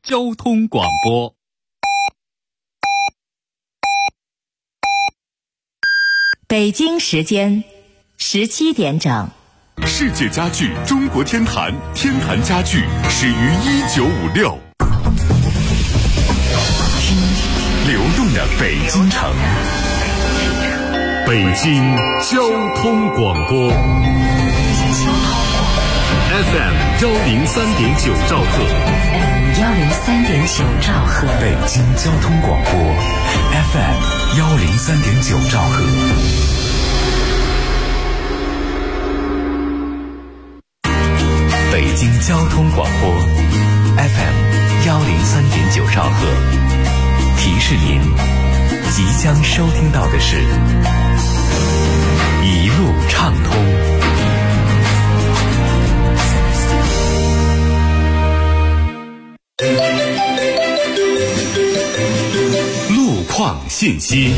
交通广播。 北京时间17点整。 世界家具中国天坛，天坛家具始于1956。听流动的北京城，北京交通广播 FM 103.9兆赫， 103.9兆赫， 北京交通广播 FM 103.9兆赫。北京交通广播 FM 103.9兆赫，提示您即将收听到的是一路畅通。路况信息。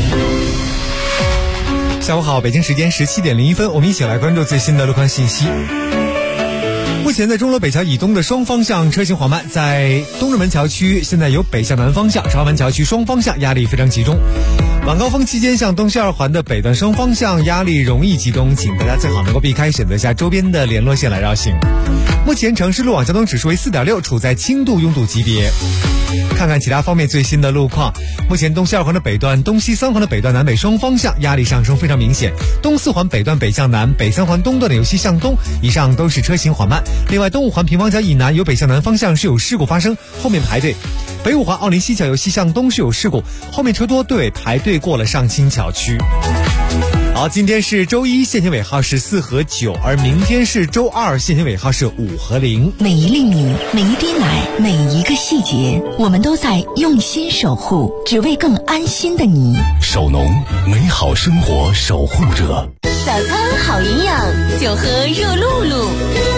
下午好，北京时间17点01分，我们一起来关注最新的路况信息。目前在钟楼北桥以东的双方向车行缓慢，在东直门桥区现在由北向南方向朝阳门桥区双方向压力非常集中。晚高峰期间向东西二环的北段双方向压力容易集中，请大家最好能够避开，选择下周边的联络线来绕行。目前城市路网交通指数为 4.6， 处在轻度拥堵级别。看看其他方面最新的路况，目前东西二环的北段、东西三环的北段南北双方向压力上升非常明显，东四环北段北向南、北三环东段的由西向东，以上都是车行缓慢。另外东五环平房桥以南由北向南方向是有事故发生，后面排队。北五环奥林西桥由西向东是有事故，后面车多，队尾排队过了上清桥区。好，今天是周一，限行尾号是4和9，而明天是周二，限行尾号是5和0。 每一粒米，每一滴奶，每一个细节，我们都在用心守护，只为更安心的你。 守农，美好生活守护者。 早餐好营养，就喝热露露。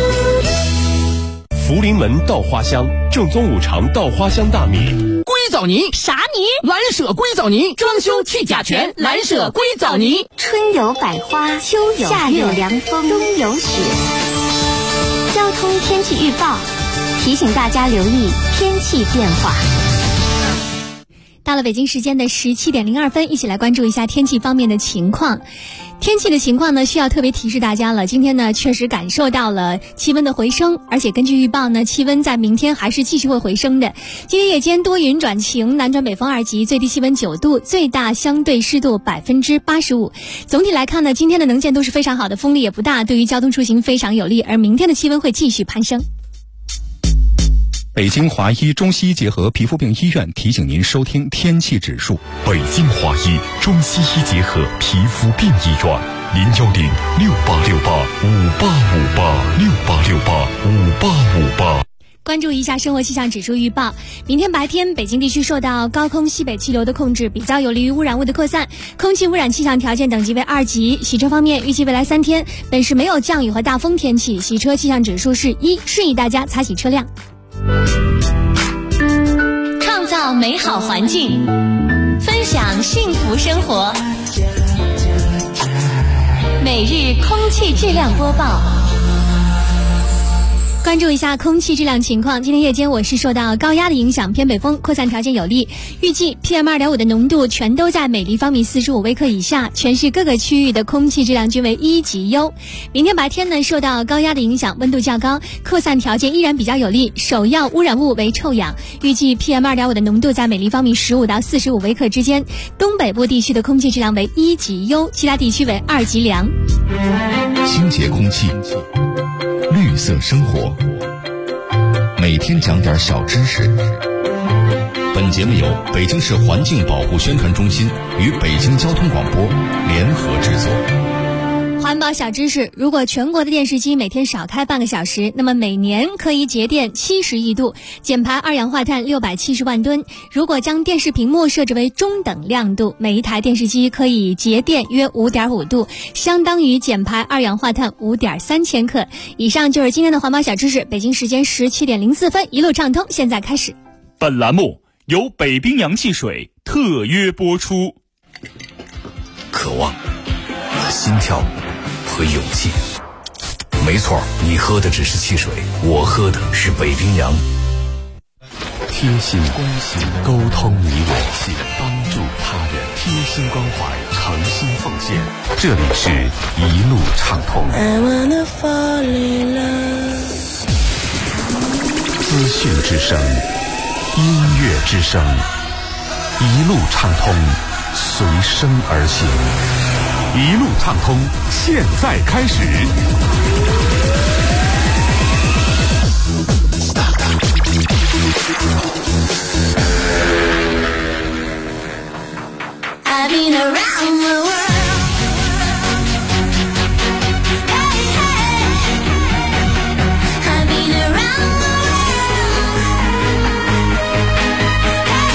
福临门稻花香，正宗五常稻花香大米。 硅藻泥啥泥？ 蓝舍硅藻泥，装修去甲醛，蓝舍硅藻泥。 春有百花，秋有夏有凉风，冬有雪。交通天气预报提醒大家留意天气变化。 到了北京时间的17点02分，一起来关注一下天气方面的情况。天气的情况呢，需要特别提示大家了。今天呢，确实感受到了气温的回升，而且根据预报呢，气温在明天还是继续会回升的。今天夜间多云转晴，南转北风2级，最低气温9度，最大相对湿度85%。总体来看呢，今天的能见度是非常好的，风力也不大，对于交通出行非常有利。而明天的气温会继续攀升。 北京华医中西医结合皮肤病医院提醒您收听天气指数。 北京华医中西医结合皮肤病医院，010-6868-5858，6868-5858。 关注一下生活气象指数预报。明天白天，北京地区受到高空西北气流的控制，比较有利于污染物的扩散，空气污染气象条件等级为2级。洗车方面，预计未来3天本市没有降雨和大风天气，洗车气象指数是1，示意大家擦洗车辆。 创造美好环境，分享幸福生活。每日空气质量播报。 关注一下空气质量情况。今天夜间我是受到高压的影响，偏北风扩散条件有利，预计 PM2.5 的浓度全都在每立方米45微克以下，全市各个区域的空气质量均为1级优。明天白天呢，受到高压的影响，温度较高，扩散条件依然比较有利，首要污染物为臭氧，预计 PM2.5 的浓度在每立方米15到45微克之间。东北部地区的空气质量为1级优，其他地区为2级良。 清洁空气，绿色生活，每天讲点小知识。本节目由北京市环境保护宣传中心与北京交通广播联合制作。 环保小知识，如果全国的电视机每天少开半个小时，那么每年可以节电70亿度，减排二氧化碳670万吨。如果将电视屏幕设置为中等亮度，每一台电视机可以节电约 5.5 度，相当于减排二氧化碳5.3千克。以上就是今天的环保小知识。北京时间17点04分，一路畅通，现在开始。 本栏目由北冰洋汽水特约播出。 渴望、心跳和勇气。没错，你喝的只是汽水，我喝的是北冰洋。 贴心关心，沟通你我，帮助他人，贴心关怀，诚心奉献。这里是一路畅通。资讯之声，音乐之声，一路畅通，随声而行。一路畅通，现在开始。 I've been around the world. Hey, hey. I've been around the world. Hey,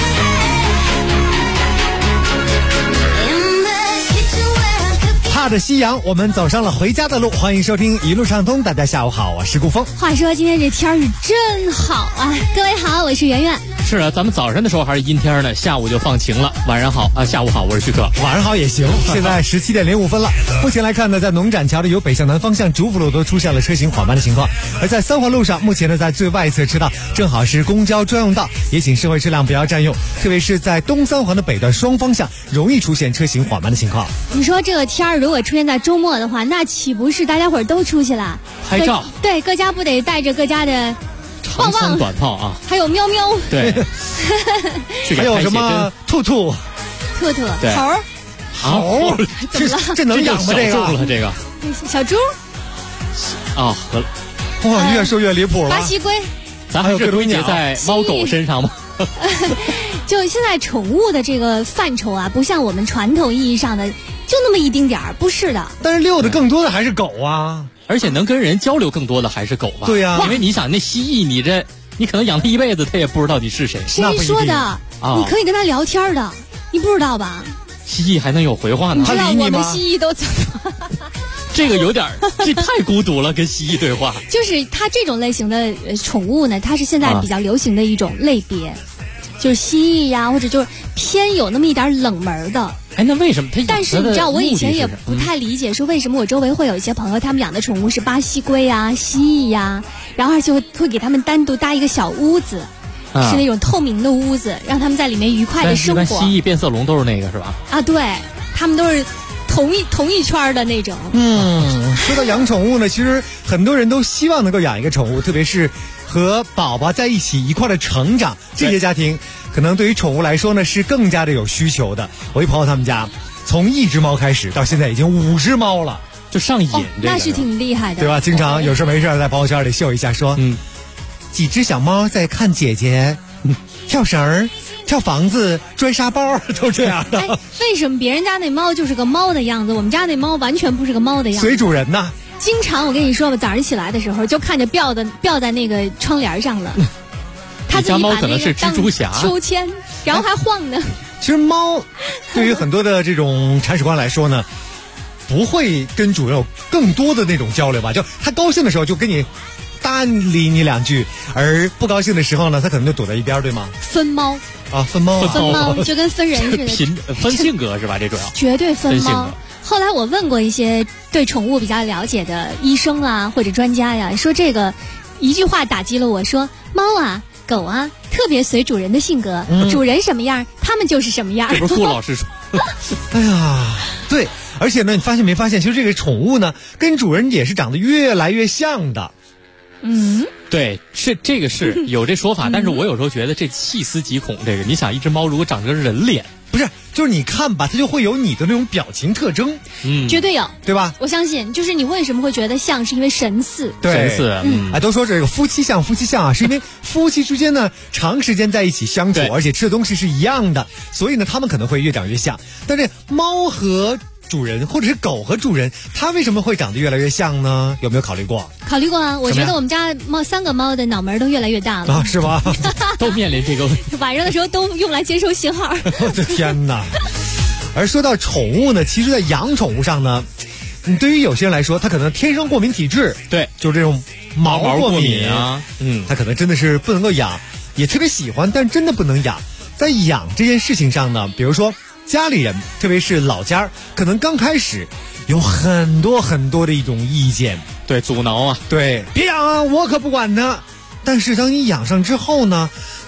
hey. In the kitchen where I'm cooking. 踏着夕阳，我们走上了回家的路。欢迎收听一路畅通，大家下午好，我是顾峰。 话说今天这天儿是真好啊！各位好，我是圆圆。 是啊，咱们早上的时候还是阴天呢，下午就放晴了。晚上好啊，下午好，我是旭克。 晚上好也行。现在17点05分了。目前来看呢，在农展桥的由北向南方向主辅路都出现了车行缓慢的情况，而在三环路上，目前呢在最外侧车道正好是公交专用道，也请社会车辆不要占用，特别是在东三环的北段双方向容易出现车行缓慢的情况。 你说这个天儿如果出现在周末的话，那岂不是大家伙儿都出去了拍照？ 对，各家不得带着各家的长枪短炮啊， 还有喵喵， 对， 还有什么兔兔、 兔兔、 猴， 怎么了？ 这能养吗？这个这个小猪啊， 哇，越说越离谱了。 巴西龟， 咱还是归结在猫狗身上吗？ 就现在宠物的这个范畴啊，不像我们传统意义上的就那么一丁点儿，不是的。 但是遛的更多的还是狗啊。 而且能跟人交流更多的还是狗吧？ 对呀， 因为你想那蜥蜴，你可能养它一辈子，它也不知道你是谁。 谁说的？你可以跟它聊天的，你不知道吧？ 蜥蜴还能有回话呢？ 你知道我们蜥蜴都怎么？ 这个有点，这太孤独了，跟蜥蜴对话。 就是它这种类型的宠物呢，它是现在比较流行的一种类别，就是蜥蜴呀，或者就是偏有那么一点冷门的。 哎，那为什么它？ 但是你知道，我以前也不太理解，说为什么我周围会有一些朋友，他们养的宠物是巴西龟啊、蜥蜴呀，然后而且会给他们单独搭一个小屋子，是那种透明的屋子，让他们在里面愉快的生活。 但是蜥蜴、变色龙都是那个是吧？ 啊，对，他们都是同一圈的那种。 说到养宠物呢，其实很多人都希望能够养一个宠物，特别是和宝宝在一起一块的成长，这些家庭可能对于宠物来说呢是更加的有需求的。我一朋友他们家从1只猫开始，到现在已经5只猫了， 就上瘾， 那是挺厉害的， 对吧？经常有事没事在朋友圈里秀一下，说几只小猫在看姐姐跳绳、跳房子、拽沙包，都这样的。 为什么别人家那猫就是个猫的样子，我们家那猫完全不是个猫的样子？ 随主人呐。 经常我跟你说吧，早上起来的时候就看着吊在那个窗帘上了。他自己把那个当秋千，然后还晃呢。 其实猫对于很多的这种铲屎官来说呢，不会跟主人有更多的那种交流吧？就他高兴的时候就跟你搭理你2句，而不高兴的时候呢，他可能就躲在一边，对吗？ 分猫啊，分猫就跟分人似的， 分性格是吧？这主要绝对分猫。后来我问过一些对宠物比较了解的医生啊或者专家呀，说这个一句话打击了我，说猫啊狗啊特别随主人的性格，主人什么样他们就是什么样。 这不是顾老师说哎呀，对，而且呢你发现没发现，其实这个宠物呢跟主人也是长得越来越像的。 对，这个是有这说法，但是我有时候觉得这细思极恐。这个你想，一只猫如果长着人脸， 不是，就是你看吧，它就会有你的那种表情特征， 绝对有， 对吧？ 我相信，就是你为什么会觉得像，是因为神似， 对， 神似， 都说这个夫妻相啊，是因为夫妻之间呢长时间在一起相处，而且吃的东西是一样的，所以呢他们可能会越长越像。但是猫和主人或者是狗和主人，它为什么会长得越来越像呢？有没有考虑过？ 考虑过啊，我觉得我们家3个猫的脑门都越来越大了啊，是吧？ 都面临这个问题， 晚上的时候都用来接收信号。 我的天哪！而说到宠物呢，其实在养宠物上呢，对于有些人来说，他可能天生过敏体质， 对， 就是这种毛过敏啊， 他可能真的是不能够养，也特别喜欢，但真的不能养。在养这件事情上呢，比如说家里人，特别是老家，可能刚开始有很多的一种意见， 对，阻挠啊， 对，别养啊，我可不管呢。但是当你养上之后呢，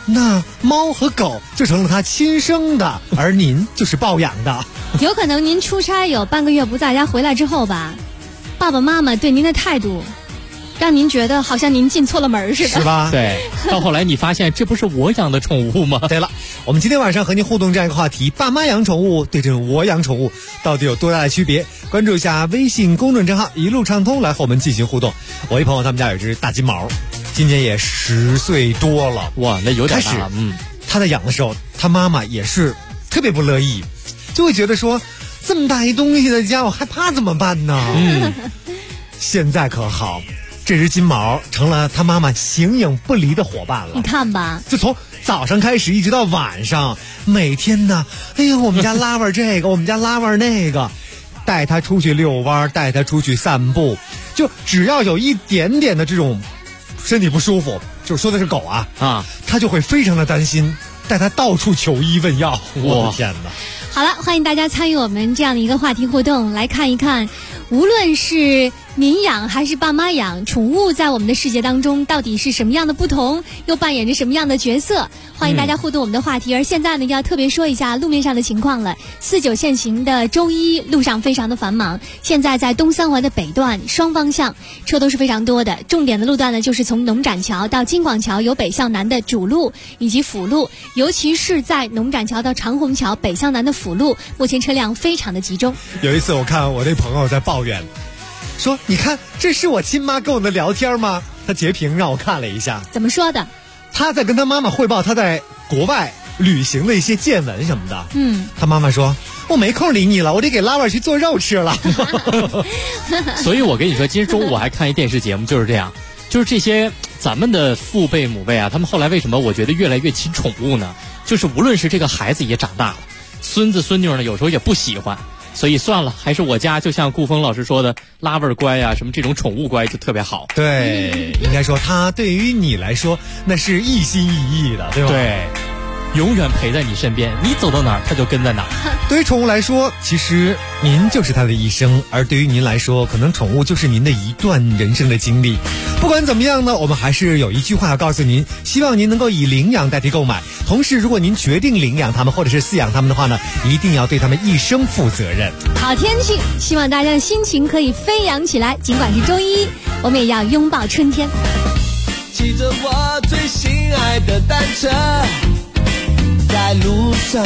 那猫和狗就成了他亲生的，而您就是抱养的。 有可能您出差有半个月不在家，回来之后吧，爸爸妈妈对您的态度让您觉得好像您进错了门似的， 是吧？ 对，到后来你发现这不是我养的宠物吗？ 对了，我们今天晚上和您互动这样一个话题：爸妈养宠物对这种我养宠物到底有多大的区别？关注一下微信公众账号一路畅通来和我们进行互动。我一朋友他们家有只大金毛，今年也10岁多了， 哇，那有点大了。 他在养的时候，他妈妈也是特别不乐意，就会觉得说这么大一东西在家，我害怕怎么办呢？现在可好。这只金毛成了他妈妈形影不离的伙伴了。 你看吧， 就从早上开始一直到晚上，每天呢，哎呦，我们家拉腕这个，我们家拉腕那个，带他出去遛弯，带他出去散步，就只要有一点点的这种身体不舒服，就是说的是狗啊，他就会非常的担心，带他到处求医问药。我的天哪！ 好了，欢迎大家参与我们这样的一个话题互动，来看一看，无论是您养还是爸妈养，宠物在我们的世界当中到底是什么样的不同，又扮演着什么样的角色？欢迎大家互动我们的话题。而现在呢，要特别说一下路面上的情况了。49限行的周一路上非常的繁忙，现在在东三环的北段双方向车都是非常多的。重点的路段呢，就是从农展桥到金广桥有北向南的主路以及辅路，尤其是在农展桥到长虹桥北向南的辅路，目前车辆非常的集中。 有一次我看我那朋友在抱怨，说你看这是我亲妈跟我的聊天吗？他截屏让我看了一下， 怎么说的？ 他在跟他妈妈汇报他在国外旅行的一些见闻什么的。他妈妈说我没空理你了，我得给拉腕去做肉吃了。 所以我跟你说，今天中午我还看一电视节目，就是这样，就是这些咱们的父辈母辈啊，他们后来为什么我觉得越来越亲宠物呢？就是无论是这个孩子也长大了，孙子孙女呢有时候也不喜欢，所以算了，还是我家就像顾峰老师说的，拉味儿乖啊，什么这种宠物乖就特别好。 对，应该说他对于你来说那是一心一意的，对吧？ 对，永远陪在你身边，你走到哪儿他就跟在哪儿。 对于宠物来说，其实您就是它的一生，而对于您来说，可能宠物就是您的一段人生的经历。不管怎么样呢，我们还是有一句话要告诉您，希望您能够以领养代替购买。同时，如果您决定领养它们或者是饲养它们的话呢，一定要对它们一生负责任。 好天气，希望大家的心情可以飞扬起来。尽管是周一，我们也要拥抱春天。 骑着我最心爱的单车，在路上，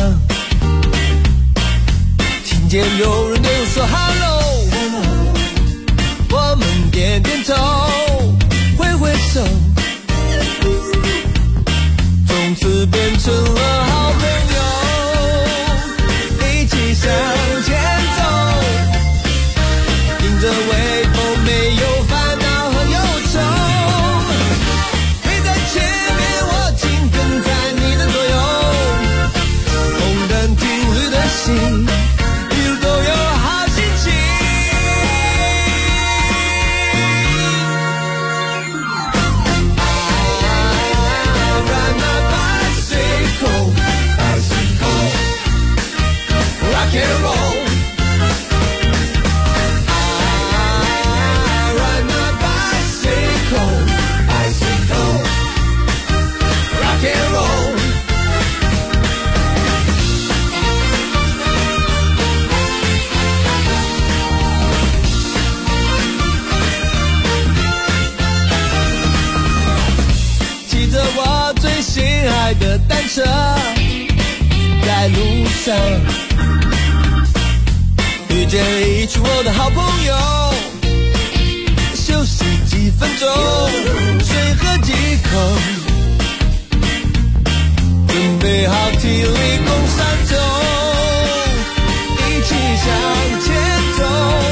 听见有人对我说 Hello， 我们点点头，挥挥手，从此变成了好朋友，一起向前走，迎着微风，没有烦恼和忧愁，飞在前面，我紧跟在你的左右，红灯停绿的心，一路都有好心情。Rock and roll, I ride my bicycle, bicycle, rock and roll. 骑着我最心爱的单车，在路上。遇见一群我的好朋友，休息几分钟，水喝几口，准备好体力共上走，一起向前走，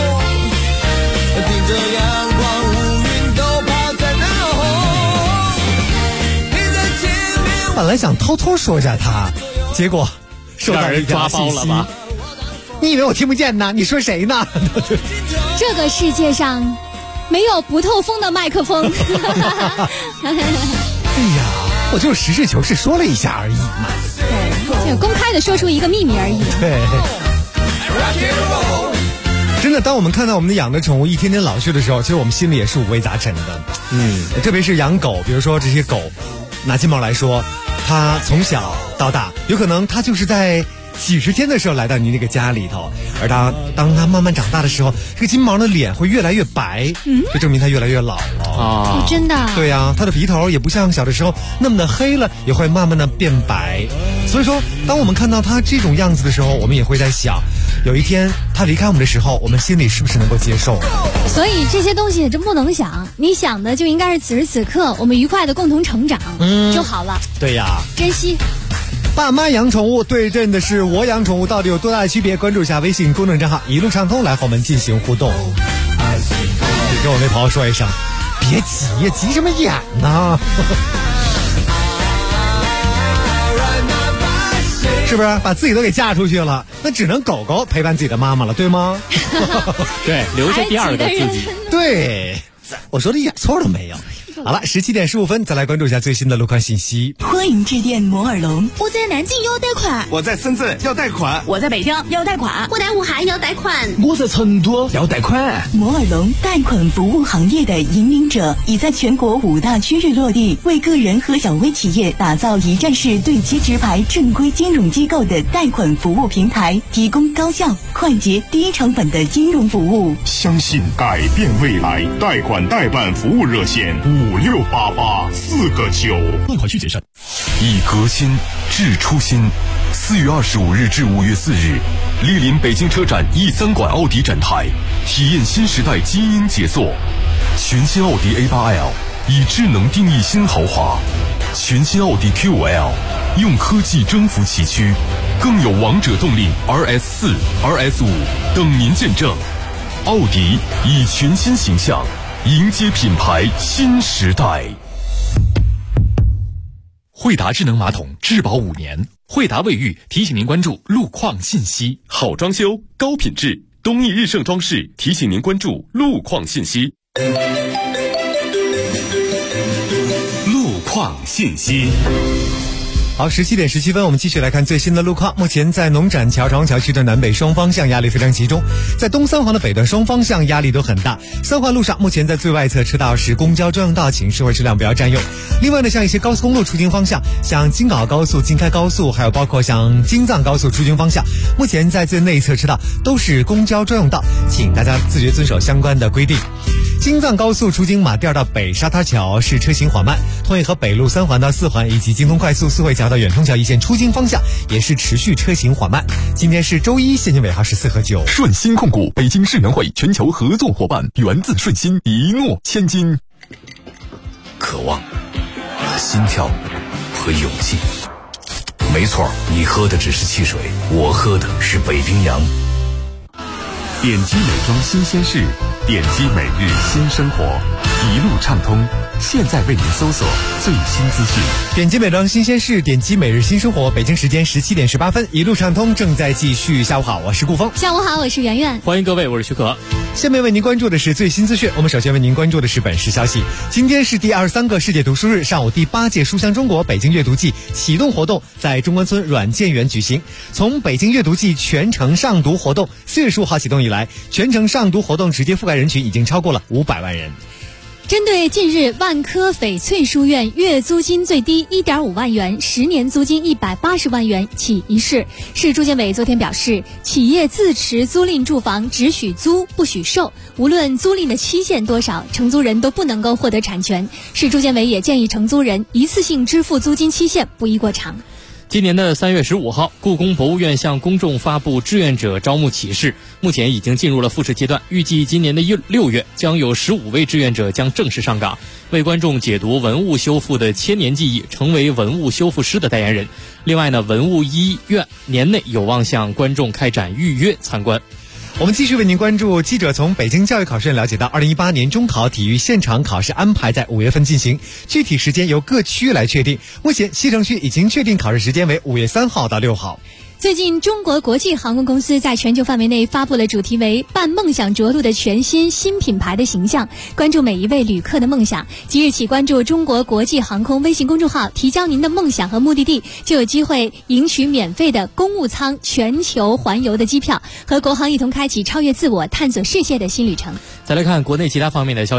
盯着阳光，乌云都抛在脑后，你在前面。 本来想偷偷说一下他，结果受到人抓包了吧？ 你以为我听不见呢？你说谁呢？ 这个世界上没有不透风的麦克风。 哎呀，我就实事求是说了一下而已嘛。 对，就公开的说出一个秘密而已。 对。真的，当我们看到我们的养的宠物一天天老去的时候，其实我们心里也是五味杂陈的。特别是养狗，比如说这些狗，拿金毛来说， 他从小到大，有可能他就是在几十天的时候来到你那个家里头，而当他慢慢长大的时候，这个金毛的脸会越来越白，就证明他越来越老了啊！真的？ 对呀，他的鼻头也不像小的时候那么的黑了，也会慢慢的变白。所以说，当我们看到他这种样子的时候，我们也会在想，有一天他离开我们的时候，我们心里是不是能够接受？ 所以这些东西真不能想，你想的就应该是此时此刻我们愉快的共同成长就好了。 对呀， 珍惜。 爸妈养宠物对阵的是我养宠物，到底有多大的区别？关注一下微信公众账号一路畅通来和我们进行互动。也跟我那朋友说一声，别急呀，急什么眼呢？是不是把自己都给嫁出去了？那只能狗狗陪伴自己的妈妈了，对吗？ 对，留下第二个自己。 对，我说的一点错都没有。好了，17点15分，再来关注一下最新的路况信息。 欢迎致电摩尔龙。 我在南京要贷款， 我在深圳要贷款， 我在北京要贷款， 我在武汉要贷款， 我在成都要贷款。 摩尔龙贷款服务行业的引领者，已在全国5大区域落地，为个人和小微企业打造一站式对接直排正规金融机构的贷款服务平台，提供高效、快捷、低成本的金融服务。 相信改变未来，贷款代办服务热线5688-4个9， 贷款需谨慎。以革新致初心。4月25日至5月4日，莅临北京车展E3馆奥迪展台，体验新时代基因杰作。全新奥迪 A8L 以智能定义新豪华，全新奥迪 Q5L 用科技征服崎岖，更有王者动力 RS4、RS5 等您见证。奥迪以全新形象迎接品牌新时代。 惠达智能马桶质保5年，惠达卫浴提醒您关注路况信息。 好装修，高品质，东义日盛装饰提醒您关注路况信息。 路况信息。 好，17点17分，我们继续来看最新的路况。目前在农展桥、朝阳桥区的南北双方向压力非常集中，在东三环的北段双方向压力都很大。三环路上目前在最外侧车道是公交专用道，请社会车辆不要占用。另外呢，像一些高速公路出京方向，像京港高速、京开高速，还有包括像京藏高速出京方向，目前在最内侧车道都是公交专用道，请大家自觉遵守相关的规定。京藏高速出京马甸到北沙滩桥是车行缓慢，同义和北路3环到4环以及京东快速四惠桥到远通桥一线出京方向也是持续车行缓慢。今天是周一，现金尾号是4和9。 顺心控股北京世园会全球合作伙伴，源自顺心，一诺千金。 渴望、心跳和勇气。没错，你喝的只是汽水，我喝的是北冰洋。 点击美妆新鲜事，点击每日新生活，一路畅通。现在为您搜索最新资讯。 点击美妆新鲜事，点击每日新生活。北京时间17点18分，一路畅通正在继续。下午好，我是顾峰。 下午好，我是圆圆。 欢迎各位，我是徐可。 下面为您关注的是最新资讯。我们首先为您关注的是本市消息。今天是第23个世界读书日，上午第8届书香中国北京阅读季启动活动在中关村软件园举行。从北京阅读季全程上读活动4月15号启动以来，全程上读活动直接覆盖人群已经超过了500万人。 针对近日万科翡翠书院月租金最低 1.5 万元，10年租金180万元起一事，市住建委昨天表示，企业自持租赁住房只许租不许售，无论租赁的期限多少，承租人都不能够获得产权。市住建委也建议承租人一次性支付租金期限不宜过长。 今年的3月15号，故宫博物院向公众发布志愿者招募启事，目前已经进入了复试阶段，预计今年的6月将有15位志愿者将正式上岗，为观众解读文物修复的千年记忆，成为文物修复师的代言人。另外呢，文物医院年内有望向观众开展预约参观。 我们继续为您关注，记者从北京教育考试院了解到，2018年中考体育现场考试安排在5月份进行，具体时间由各区来确定。目前西城区已经确定考试时间为5月3号到6号。 最近，中国国际航空公司在全球范围内发布了主题为“伴梦想着陆”的全新品牌的形象，关注每一位旅客的梦想。即日起，关注中国国际航空微信公众号，提交您的梦想和目的地，就有机会赢取免费的公务舱全球环游的机票，和国航一同开启超越自我、探索世界的新旅程。 再来看国内其他方面的消息。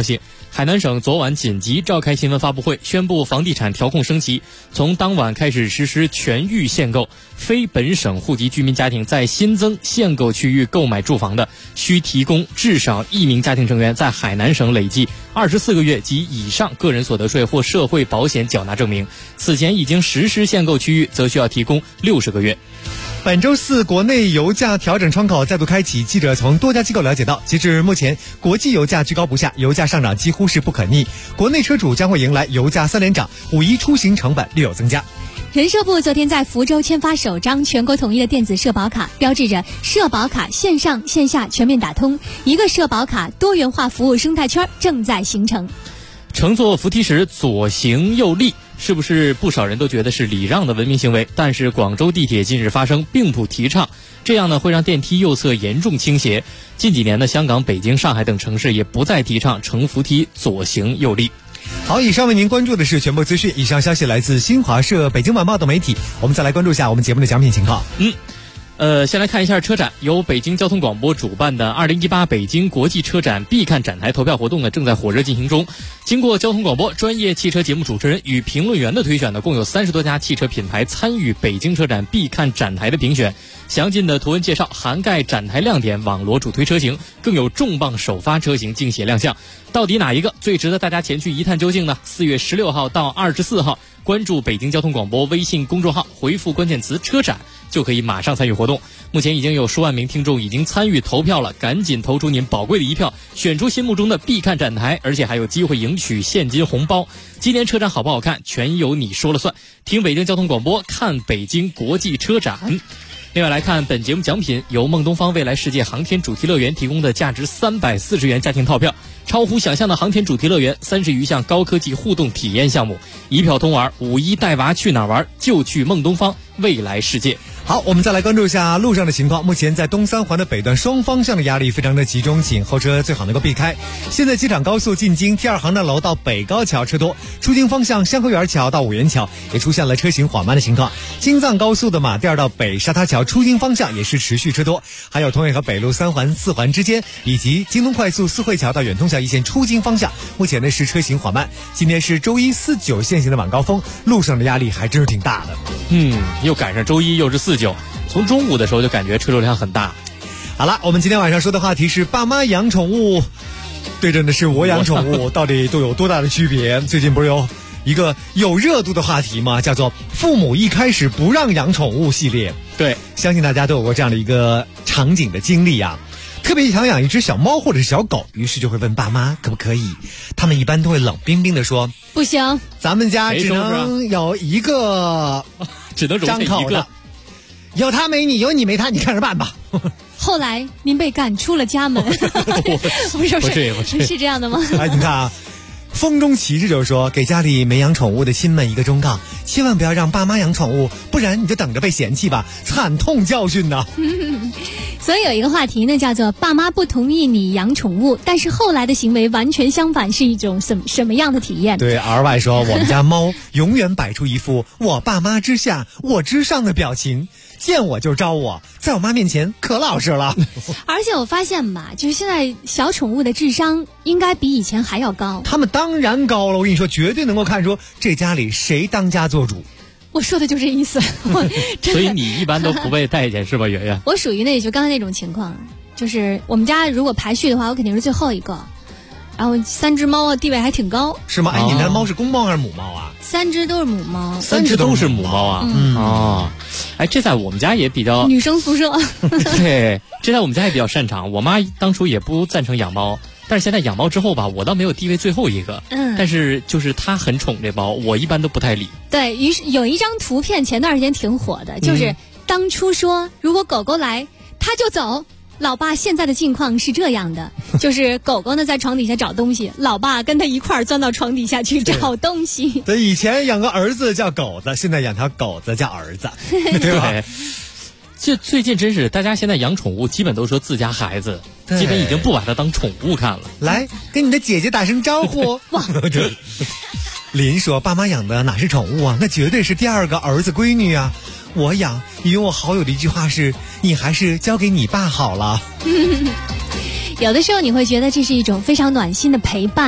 海南省昨晚紧急召开新闻发布会，宣布房地产调控升级，从当晚开始实施全域限购，非本省户籍居民家庭在新增限购区域购买住房的，需提供至少1名家庭成员在海南省累计24个月及以上个人所得税或社会保险缴纳证明。此前已经实施限购区域，则需要提供60个月。 本周四，国内油价调整窗口再度开启。记者从多家机构了解到，截至目前，国际油价居高不下，油价上涨几乎是不可逆。国内车主将会迎来油价3连涨，5一出行成本略有增加。 人社部昨天在福州签发首张全国统一的电子社保卡，标志着社保卡线上线下全面打通，一个社保卡多元化服务生态圈正在形成。 乘坐扶梯时左行右立，是不是不少人都觉得是礼让的文明行为？但是广州地铁近日发生并不提倡，这样呢会让电梯右侧严重倾斜。近几年呢，香港、北京、上海等城市也不再提倡乘扶梯左行右立。 好，以上为您关注的是全部资讯。以上消息来自新华社、北京晚报等媒体。我们再来关注一下我们节目的奖品情况。 先来看一下车展，由北京交通广播主办的2018北京国际车展必看展台投票活动呢，正在火热进行中。经过交通广播专业汽车节目主持人与评论员的推选呢，共有30多家汽车品牌参与北京车展必看展台的评选。详尽的图文介绍涵盖展台亮点、网罗主推车型，更有重磅首发车型竞写亮相。到底哪一个最值得大家前去一探究竟呢？4月16号到24号，关注北京交通广播微信公众号，回复关键词车展，就可以马上参与活动。目前已经有数万名听众已经参与投票了，赶紧投出您宝贵的一票，选出心目中的必看展台，而且还有机会赢取现金红包。今年车展好不好看，全由你说了算。听北京交通广播，看北京国际车展。另外来看本节目奖品，由孟东方未来世界航天主题乐园提供的价值340元家庭套票，超乎想象的航天主题乐园，30余项高科技互动体验项目，一票通玩，5一带娃去哪儿玩就去孟东方未来世界。 好，我们再来关注一下路上的情况。目前在东三环的北段双方向的压力非常的集中，请后车最好能够避开。现在机场高速进京T2航站楼到北高桥车多，出京方向香河园桥到五元桥也出现了车行缓慢的情况。京藏高速的马甸到北沙滩桥出京方向也是持续车多，还有同运河北路3环4环之间，以及京东快速四惠桥到远通桥一线出京方向，目前呢是车行缓慢。今天是周一49限行的晚高峰，路上的压力还真是挺大的。 又赶上周一，又是49，从中午的时候就感觉车流量很大。 好了，我们今天晚上说的话题是爸妈养宠物对阵的是我养宠物，到底都有多大的区别？最近不是有一个有热度的话题吗？叫做父母一开始不让养宠物系列。 对， 相信大家都有过这样的一个场景的经历啊。特别想养一只小猫或者是小狗，于是就会问爸妈可不可以，他们一般都会冷冰冰的说不行， 咱们家只能有一个， 只能张口的，有他没你，有你没他，你看着办吧。 后来您被赶出了家门。不是这样的吗？ 哎，你看啊，风中旗帜就是说，给家里没养宠物的亲们一个忠告，千万不要让爸妈养宠物，不然你就等着被嫌弃吧，惨痛教训呢。 所以有一个话题呢，叫做爸妈不同意你养宠物，但是后来的行为完全相反，是一种什么样的体验？ 对，R.Y 说，我们家猫永远摆出一副我爸妈之下我之上的表情，见我就招我，在我妈面前可老实了。 而且我发现吧，就是现在小宠物的智商应该比以前还要高。 他们当然高了，我跟你说，绝对能够看出这家里谁当家做主。 我说的就这意思。 所以你一般都不被待见是吧，圆圆？ 我属于就刚才那种情况，就是我们家如果排序的话，我肯定是最后一个。然后3只猫地位还挺高。 是吗？哎，你的猫是公猫还是母猫啊 ？3只都是母猫。 3只都是母猫啊？哎，这在我们家也比较女生宿舍。 对，这在我们家也比较擅长。我妈当初也不赞成养猫，但是现在养猫之后吧，我倒没有地位最后一个。但是就是她很宠这猫，我一般都不太理。 对，于是有一张图片前段时间挺火的，就是当初说如果狗狗来，它就走。老爸现在的境况是这样的，就是狗狗呢在床底下找东西，老爸跟他一块儿钻到床底下去找东西。 对，以前养个儿子叫狗子，现在养条狗子叫儿子，对吧？ 这最近真是大家现在养宠物基本都说自家孩子，基本已经不把它当宠物看了。 来，跟你的姐姐打声招呼。哇！林说，爸妈养的哪是宠物啊，那绝对是第二个儿子闺女啊。我养，引用我好友的一句话是，你还是交给你爸好了。 有的时候你会觉得这是一种非常暖心的陪伴，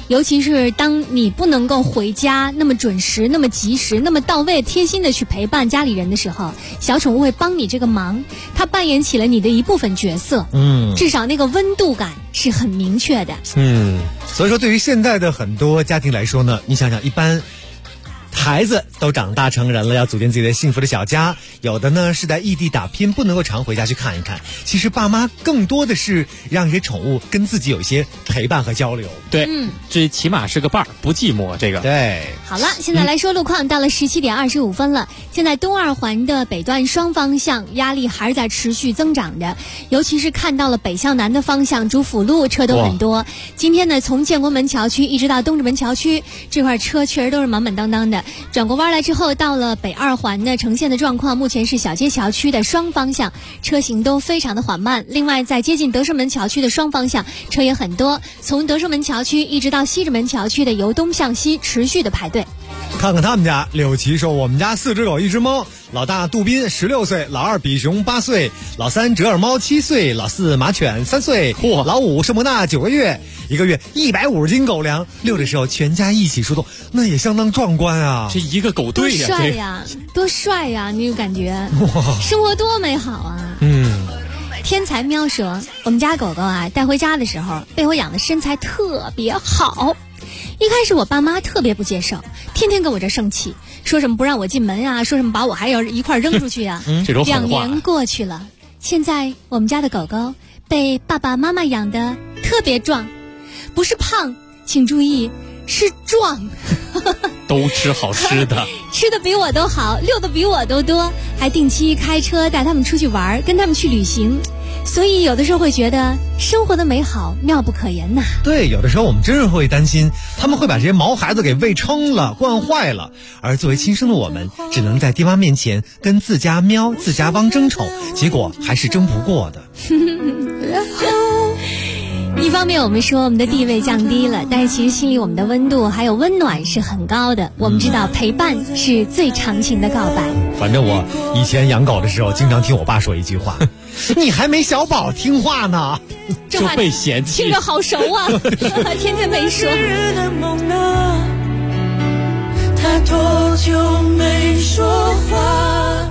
尤其是当你不能够回家那么准时、那么及时、那么到位、贴心的去陪伴家里人的时候，小宠物会帮你这个忙，它扮演起了你的一部分角色。至少那个温度感是很明确的。 所以说对于现在的很多家庭来说呢，你想想，一般孩子都长大成人了，要组建自己的幸福的小家，有的呢是在异地打拼，不能够常回家去看一看。其实爸妈更多的是让这些宠物跟自己有一些陪伴和交流。 对，这起码是个伴儿，不寂寞。这个对。 好了，现在来说路况，到了17点25分了。现在东二环的北段双方向压力还是在持续增长的，尤其是看到了北向南的方向，主辅路车都很多。今天呢，从建国门桥区一直到东直门桥区这块车确实都是满满当当的。转过弯来之后，到了北二环呢，呈现的状况目前是小街桥区的双方向车行都非常的缓慢。另外，在接近德胜门桥区的双方向车也很多，从德胜门桥区一直到西直门桥区的由东向西持续的排队。 看看他们家，柳琪说我们家4只狗1只猫，老大杜宾16岁，老二比熊8岁，老三折耳猫7岁，老四马犬3岁，老五是莫娜9个月，一个月150斤狗粮，遛的时候全家一起出动，那也相当壮观啊！ 这一个狗队呀， 多帅呀，多帅呀！你有感觉，生活多美好啊！天才喵说，我们家狗狗啊，带回家的时候被我养的身材特别好。一开始我爸妈特别不接受，天天跟我这生气，说什么不让我进门啊，说什么把我还要一块扔出去啊。 这种 2年过去了，现在我们家的狗狗被爸爸妈妈养的特别壮，不是胖，请注意，是壮。 都吃好吃的， 吃的比我都好，遛的比我都多，还定期开车带他们出去玩，跟他们去旅行。所以有的时候会觉得生活的美好妙不可言呐。 对，有的时候我们真是会担心他们会把这些毛孩子给喂撑了、惯坏了，而作为亲生的我们，只能在爹妈面前跟自家喵、自家汪争宠，结果还是争不过的。 一方面我们说我们的地位降低了，但是其实心里我们的温度还有温暖是很高的。我们知道陪伴是最长情的告白。 反正我以前养狗的时候经常听我爸说一句话，你还没小宝听话呢， 就被嫌弃， 听着好熟啊。天天被说。 他多久没说话，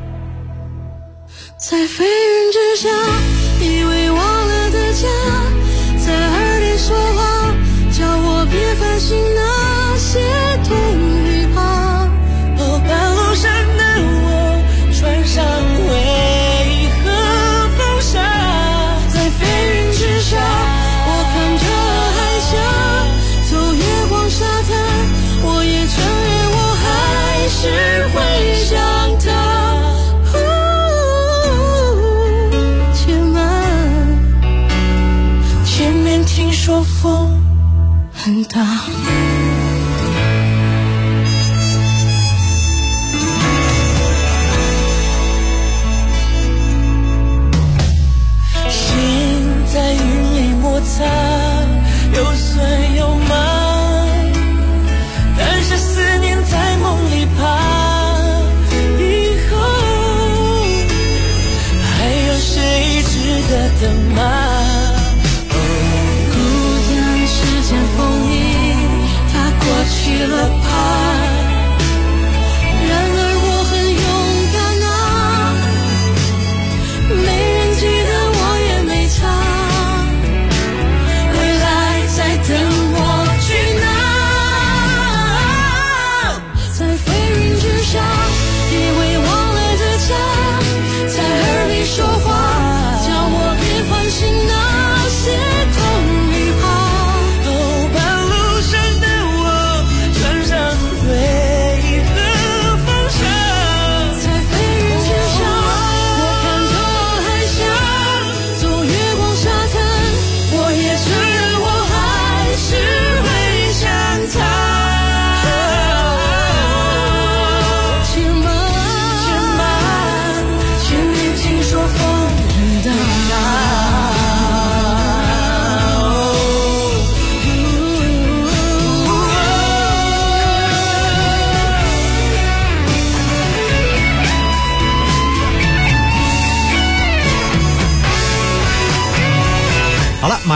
在飞云之下以为忘了的家，在耳边说话，叫我别烦心那些痛与怕。哦，半路上的我穿上为何放下？在飞云之下，我看着海峡，走月光沙滩，我也承认我还是会想他。听说风很大，心在云里摩擦，有酸有麻，但是思念在梦里爬，以后还有谁值得等吗？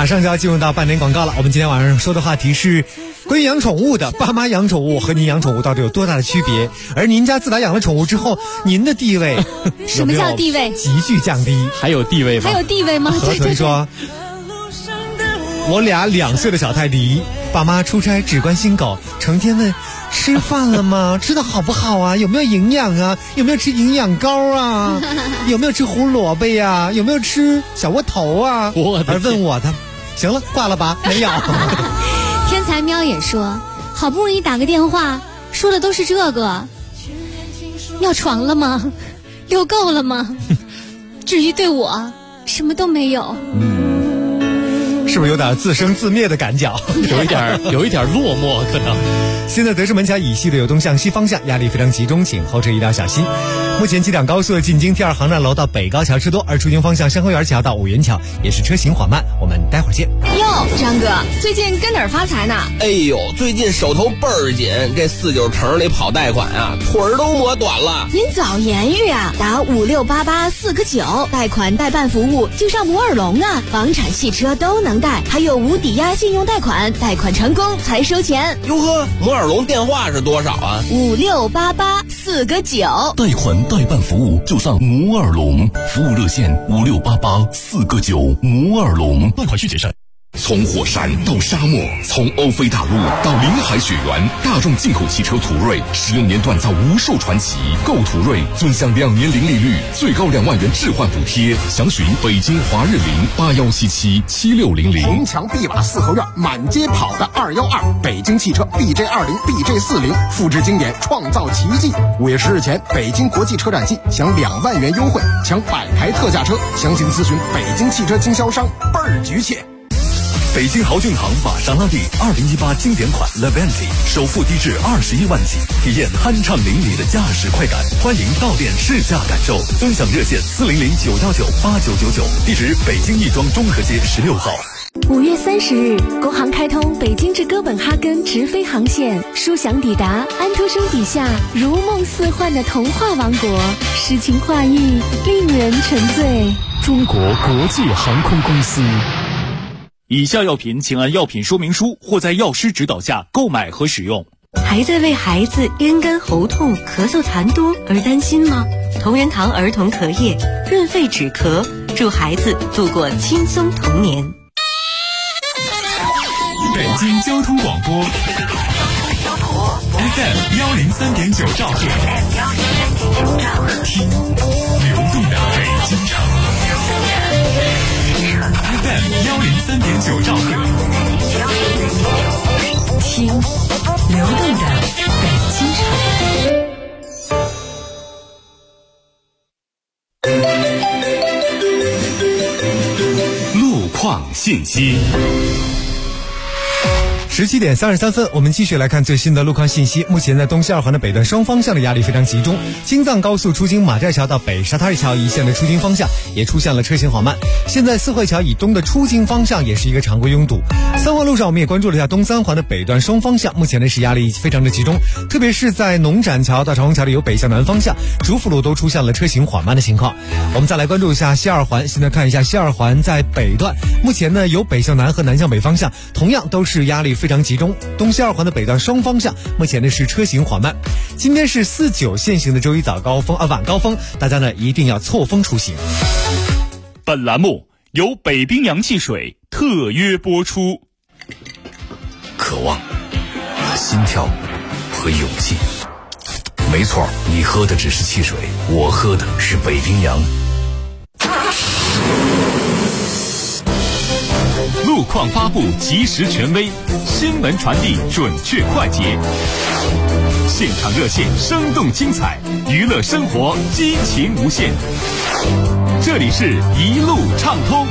马上就要进入到半点广告了。我们今天晚上说的话题是关于养宠物的，爸妈养宠物和您养宠物到底有多大的区别？而您家自打养了宠物之后，您的地位什么叫地位？ 急剧降低。 还有地位吗？ 还有地位吗？ 河豚说，我俩2岁的小泰迪，爸妈出差只关心狗，成天问吃饭了吗？吃的好不好啊？有没有营养啊？有没有吃营养膏啊？有没有吃胡萝卜呀？有没有吃小窝头啊？而问我的，行了，挂了吧？没有。 天才喵也说，好不容易打个电话，说的都是这个，要床了吗？遛够了吗？至于对我，什么都没有。 是不是有点自生自灭的感觉？ 有一点落寞可能。 现在德胜门桥以西的有东向西方向，压力非常集中，请后车一定要小心。目前机场高速进京第2航站楼到北高桥车多，而出京方向山河园桥到五元桥也是车行缓慢。我们待会儿见。 哟，张哥，最近跟哪儿发财呢？ 哎呦，最近手头倍儿紧，这49城里跑贷款啊，腿儿都磨短了。 您早言语啊，打5688-4个9，贷款代办服务就上摩尔龙啊，房产汽车都能贷，还有无抵押信用贷款，贷款成功才收钱。 哟呵，摩尔龙电话是多少啊 ？5688-4个9， 贷款代办服务就上摩尔龙，服务热线5688-4个9，摩尔龙。贷款需谨慎。从火山到沙漠，从欧菲大陆到临海雪原，大众进口汽车途锐16年锻造无数传奇。购途锐尊享2年零利率，最高2万元置换补贴。详询北京华日林81777600。 红墙碧瓦四合院，满街跑的212，北京汽车 BJ20、BJ40，复制经典，创造奇迹。5月10日前，北京国际车展季享2万元优惠，抢100台特价车。详情咨询北京汽车经销商，倍儿局切。 北京豪骏堂玛莎拉蒂2018经典款 Levante 首付低至21万起，体验酣畅淋漓的驾驶快感。欢迎到店试驾感受，尊享热线400-919-8999，地址北京亦庄中和街16号。 5月30日，国航开通北京至哥本哈根直飞航线，舒享抵达安徒生笔下如梦似幻的童话王国，诗情画意，令人沉醉。 中国国际航空公司。 以下药品请按药品说明书或在药师指导下购买和使用。 还在为孩子咽干喉痛、咳嗽痰多而担心吗？同仁堂儿童咳液润肺止咳，助孩子度过轻松童年。 北京交通广播 FM103.9兆赫，听流动的北京城。FM103.9兆赫， 听流动的北京城。路况信息。 17点33分，我们继续来看最新的路况信息。目前在东西2环的北段双方向的压力非常集中，京藏高速出京马寨桥到北沙滩桥一线的出京方向也出现了车行缓慢。现在四惠桥以东的出京方向也是一个常规拥堵。3环路上我们也关注了一下东3环的北段双方向，目前呢是压力非常的集中，特别是在农展桥到长虹桥的有北向南方向，主辅路都出现了车行缓慢的情况。我们再来关注一下西2环，现在看一下西2环在北段，目前呢有北向南和南向北方向，同样都是压力非常集中。东西2环的北段双方向目前呢是车行缓慢。今天是49限行的周一晚高峰，大家呢一定要错峰出行。 本栏目由北冰洋汽水特约播出。 渴望、心跳和勇气，没错，你喝的只是汽水，我喝的是北冰洋。 路况发布及时权威，新闻传递准确快捷，现场热线生动精彩，娱乐生活激情无限。这里是一路畅通。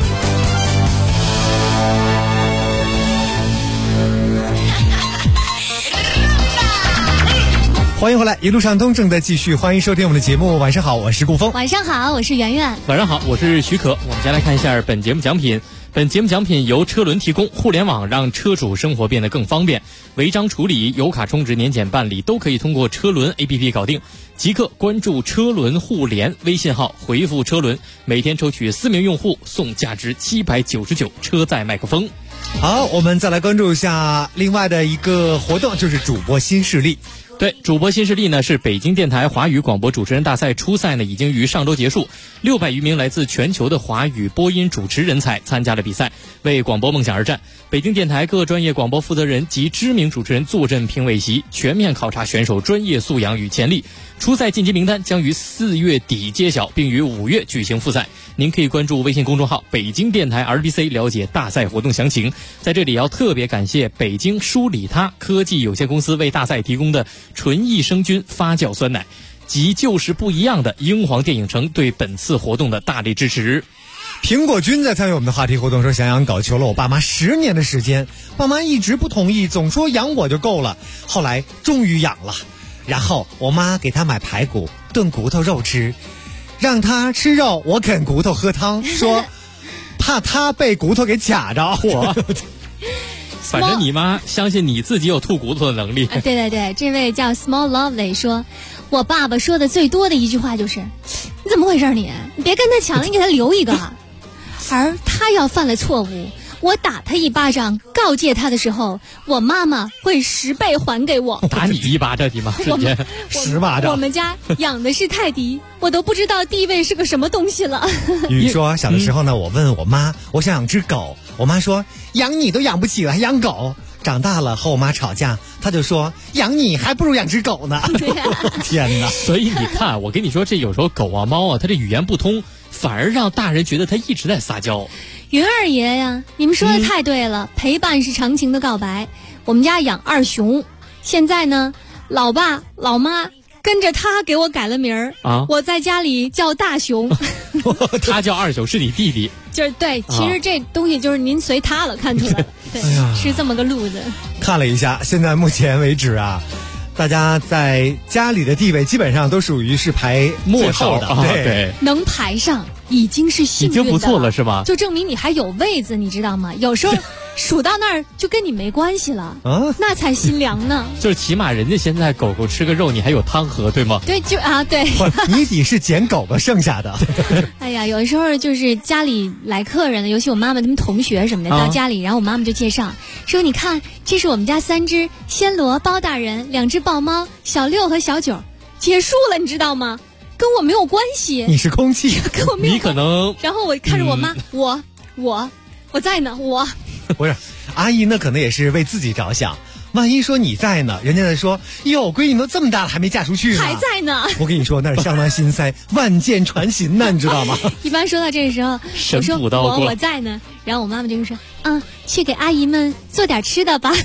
欢迎回来，一路畅通正在继续，欢迎收听我们的节目。晚上好，我是顾峰。 晚上好，我是圆圆。 晚上好，我是许可。我们先来看一下本节目奖品。本节目奖品由车轮提供，互联网让车主生活变得更方便，违章处理、油卡充值、年检办理都可以通过车轮 APP 搞定。即刻关注车轮互联微信号，回复车轮，每天抽取4名用户送价值799车载麦克风。 好，我们再来关注一下另外的一个活动，就是主播新势力。 对，主播新势力呢是北京电台华语广播主持人大赛初赛呢已经于上周结束，600余名来自全球的华语播音主持人才参加了比赛，为广播梦想而战。北京电台各专业广播负责人及知名主持人坐镇评委席，全面考察选手专业素养与潜力。初赛晋级名单将于4月底揭晓，并于5月举行复赛。您可以关注微信公众号北京电台 RBC 了解大赛活动详情。在这里要特别感谢北京舒里他科技有限公司为大赛提供的纯益生菌发酵酸奶及就是不一样的英皇电影城对本次活动的大力支持。 苹果君在参与我们的话题活动说，想养狗，求了我爸妈10年的时间，爸妈一直不同意，总说养我就够了，后来终于养了。然后我妈给他买排骨炖骨头肉吃，让他吃肉，我啃骨头喝汤，说怕他被骨头给卡着我。 反正你妈相信你自己有吐骨头的能力。 对对对，这位叫 Small Lovely 说，我爸爸说的最多的一句话就是你怎么回事你别跟他抢了，你给他留一个。而他要犯了错误，我打他一巴掌告诫他的时候，我妈妈会10倍还给我。 打你一巴掌，你妈瞬间 10巴掌。 我们家养的是泰迪，我都不知道地位是个什么东西了。 雨说小的时候呢，我问我妈我想养只狗，我妈说养你都养不起了还养狗。长大了和我妈吵架，她就说养你还不如养只狗呢。天哪！ 所以你看，我跟你说，这有时候狗啊猫啊，它这语言不通，反而让大人觉得它一直在撒娇。 云二爷呀，你们说的太对了，陪伴是长情的告白。我们家养2熊，现在呢，老爸老妈跟着他给我改了名儿啊，我在家里叫大熊， 他叫2熊，是你弟弟。 就是对，其实这东西就是您随他了，看出来，对，是这么个路子。 看了一下，现在目前为止啊，大家在家里的地位基本上都属于是排末后的， 对， 能排上已经是幸运的了， 已经不错了，是吧？ 就证明你还有位子，你知道吗？有时候数到那儿就跟你没关系了，那才心凉呢。 就是起码人家现在狗狗吃个肉，你还有汤喝，对吗？ 对，就啊，对。 你得是捡狗狗剩下的。 哎呀，有的时候就是家里来客人了，尤其我妈妈他们同学什么的到家里，然后我妈妈就介绍说：“你看，这是我们家3只暹罗包大人，2只豹猫，小6和小9，结束了，你知道吗？跟我没有关系。 你是空气， 跟我没有关系。 你可能。 然后我看着我妈，我在呢，我。 不是阿姨呢，可能也是为自己着想。万一说你在呢，人家在说哟，闺女都这么大了还没嫁出去呢， 还在呢。 我跟你说，那是相当心塞，万箭穿心呢，你知道吗？ 一般说到这个时候，我说我在呢，然后我妈妈就会说去给阿姨们做点吃的吧。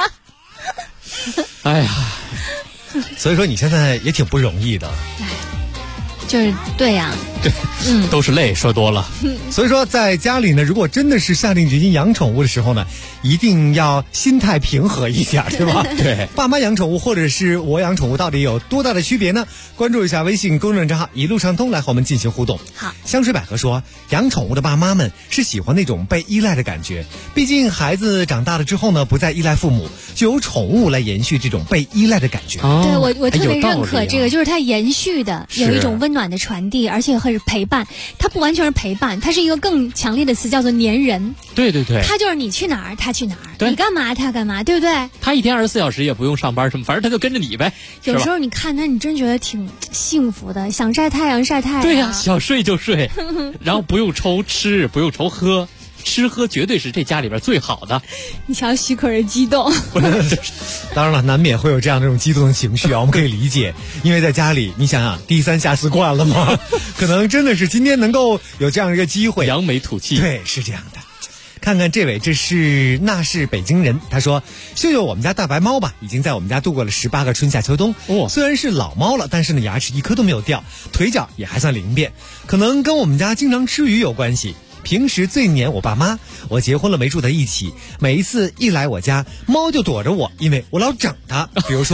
哎呀， 所以说你现在也挺不容易的。 就是对呀， 对，都是累，说多了。 所以说在家里呢，如果真的是下定决心养宠物的时候呢，一定要心态平和一点，对吧？ 对， 爸妈养宠物或者是我养宠物到底有多大的区别呢？关注一下微信公众账号一路畅通来和我们进行互动。 好， 香水百合说，养宠物的爸妈们是喜欢那种被依赖的感觉，毕竟孩子长大了之后呢，不再依赖父母，就由宠物来延续这种被依赖的感觉。 对，我特别认可这个，就是它延续的有一种温暖的传递，而且会是陪伴。它不完全是陪伴，它是一个更强烈的词，叫做粘人。 对对对， 它就是你去哪儿他去哪儿，你干嘛他干嘛，对不对？ 他一天24小时也不用上班什么，反正他就跟着你呗。 有时候你看他，你真觉得挺幸福的，想晒太阳晒太阳。 对呀，想睡就睡，然后不用愁吃，不用愁喝。吃喝绝对是这家里边最好的。 你瞧许可儿激动。 当然了，难免会有这种激动的情绪啊，我们可以理解。因为在家里，你想想，低三下四惯了吗？可能真的是今天能够有这样一个机会， 扬眉吐气。 对，是这样的。看看这位，这是那是北京人，他说秀秀我们家大白猫吧，已经在我们家度过了18个春夏秋冬。虽然是老猫了，但是呢牙齿一颗都没有掉，腿脚也还算灵便，可能跟我们家经常吃鱼有关系。平时最黏我爸妈，我结婚了没住在一起，每一次一来我家，猫就躲着我，因为我老整它。比如说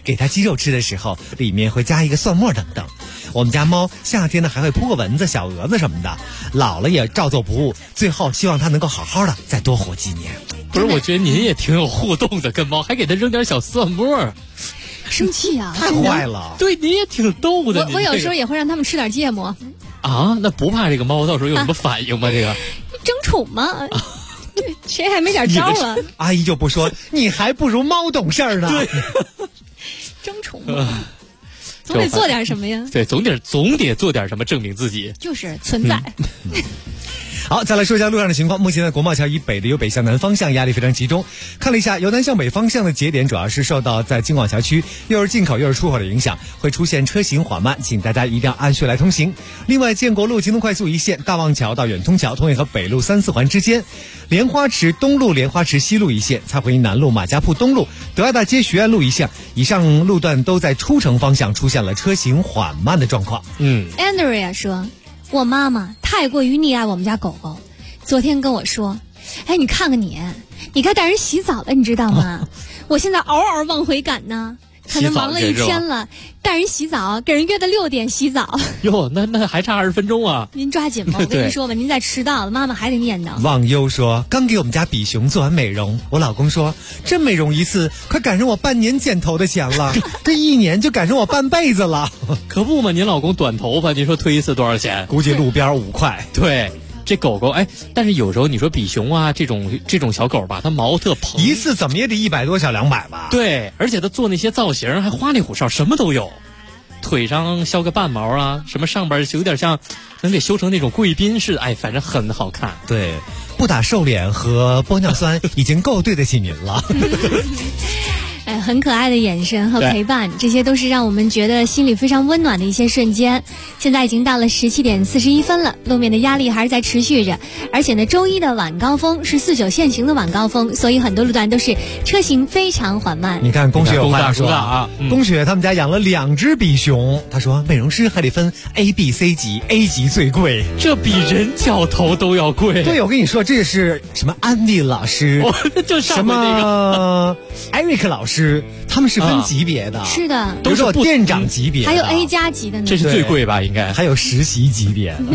给它鸡肉吃的时候，里面会加一个蒜末等等。我们家猫夏天呢还会扑个蚊子、小蛾子什么的，老了也照做不误。最后希望它能够好好的再多活几年。 不是，我觉得您也挺有互动的，跟猫还给它扔点小蒜末。 生气啊！ 太坏了。 对，你也挺逗的。 我有时候也会让他们吃点芥末。 啊，那不怕这个猫到时候有什么反应吗？这个争宠吗？谁还没点招啊？ 阿姨就不说，你还不如猫懂事呢。 对， 争宠嘛，总得做点什么呀？ 对，总得做点什么证明自己， 就是存在。 好，再来说一下路上的情况。目前在国贸桥以北的由北向南方向压力非常集中。看了一下，由南向北方向的节点，主要是受到在京广桥区又是进口又是出口的影响，会出现车行缓慢，请大家一定要按序来通行。另外，建国路京东快速一线大望桥到远通桥，通远和北路3、4环之间，莲花池东路、莲花池西路一线，蔡回南路、马家铺东路、德爱大街学院路一线，以上路段都在出城方向出现了车行缓慢的状况。 Andrea 说，我妈妈太过于溺爱我们家狗狗，昨天跟我说，哎，你看看你该带人洗澡了，你知道吗？我现在嗷嗷往回赶呢，可能忙了一天了，带人洗澡，给人约的6点洗澡。 哟，那还差20分钟啊！ 您抓紧吧，我跟您说吧，您再迟到了，妈妈还得念叨。 忘忧说，刚给我们家比熊做完美容，我老公说，这美容一次快赶上我半年剪头的钱了，这1年就赶上我半辈子了。 可不嘛，您老公短头发，您说推一次多少钱？ 估计路边5块。 对。这狗狗但是有时候你说比熊啊这种小狗吧，它毛特蓬， 一次怎么也得100多小200吧。 对，而且它做那些造型还花里胡哨，什么都有，腿上削个半毛啊，什么上边有点像能给修成那种贵宾式，反正很好看。 对，不打瘦脸和玻尿酸已经够对得起您了。 很可爱的眼神和陪伴，这些都是让我们觉得心里非常温暖的一些瞬间。现在已经到了17点41分了，路面的压力还是在持续着，而且呢，周一的晚高峰是49限行的晚高峰，所以很多路段都是车行非常缓慢。 你看龚雪有话说啊， 龚雪他们家养了2只比熊，他说美容师还得分 A、B、C 级 ，A 级最贵， 这比人脚头都要贵。 对，我跟你说，这是什么安迪老师， 就什么艾瑞克老师，他们是分级别的。 是的， 都是店长级别的， 还有 A 加级的呢， 这是最贵吧？应该还有实习级别的。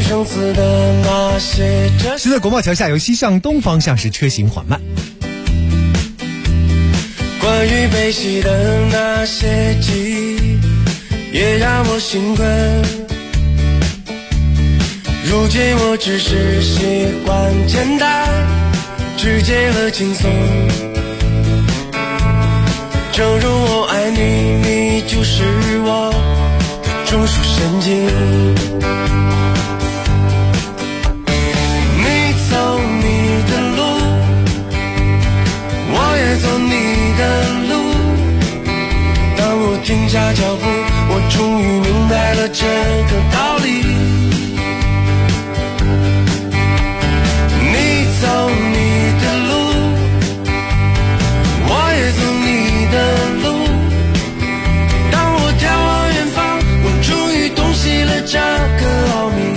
现在国贸桥下游西向东方向是车行缓慢。 关于悲喜的那些记忆，也让我兴奋。如今我只是习惯简单、直接和轻松。正如我爱你，你就是我的中枢神经。你走你的路，我也走你的路。当我停下脚步，我终于明白了这个道理。你走你的路，我也走你的路。当我眺望远方，我终于洞悉了这个奥秘。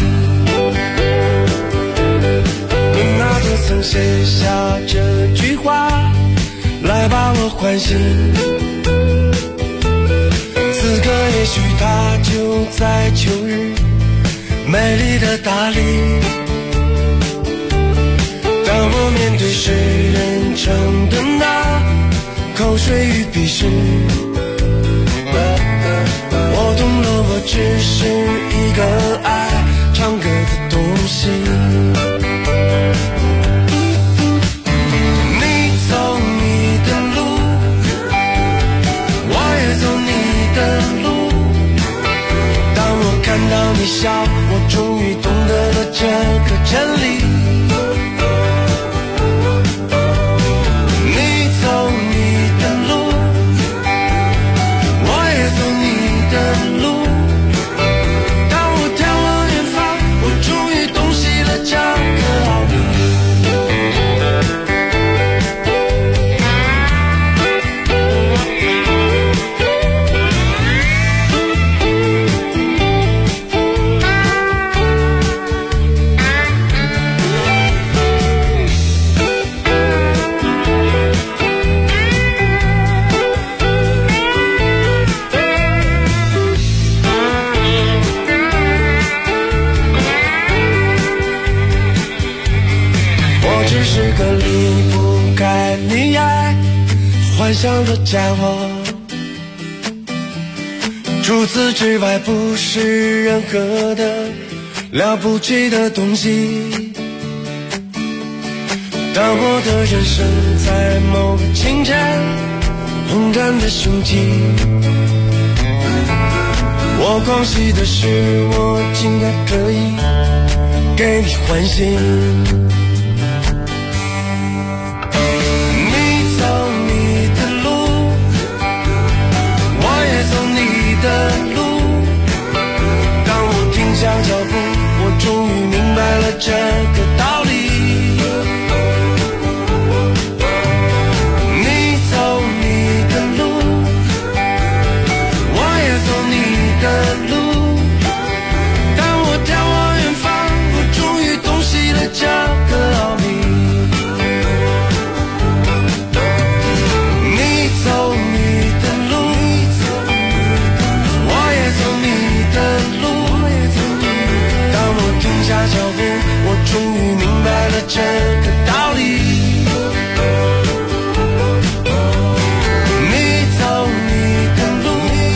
那个曾写下这句话来把我唤醒，此刻也许它就在秋日美丽的大理。当我面对世人称的那口水与鄙视，我懂了，我只是一个爱唱歌的东西。你走你的路，我也走你的路。当我看到你笑，我终于懂得了这个真理。 像个家伙，除此之外不是任何的了不起的东西。当我的人生在某个清晨轰然的雄起，我狂喜的是我竟然可以给你欢喜。你走你的路，我也走你的路。当我停下脚步，我终于明白了这个道理。这个奥秘，你走你的路，我也走你的路。当我停下脚步，我终于明白了这个道理。你走你的路，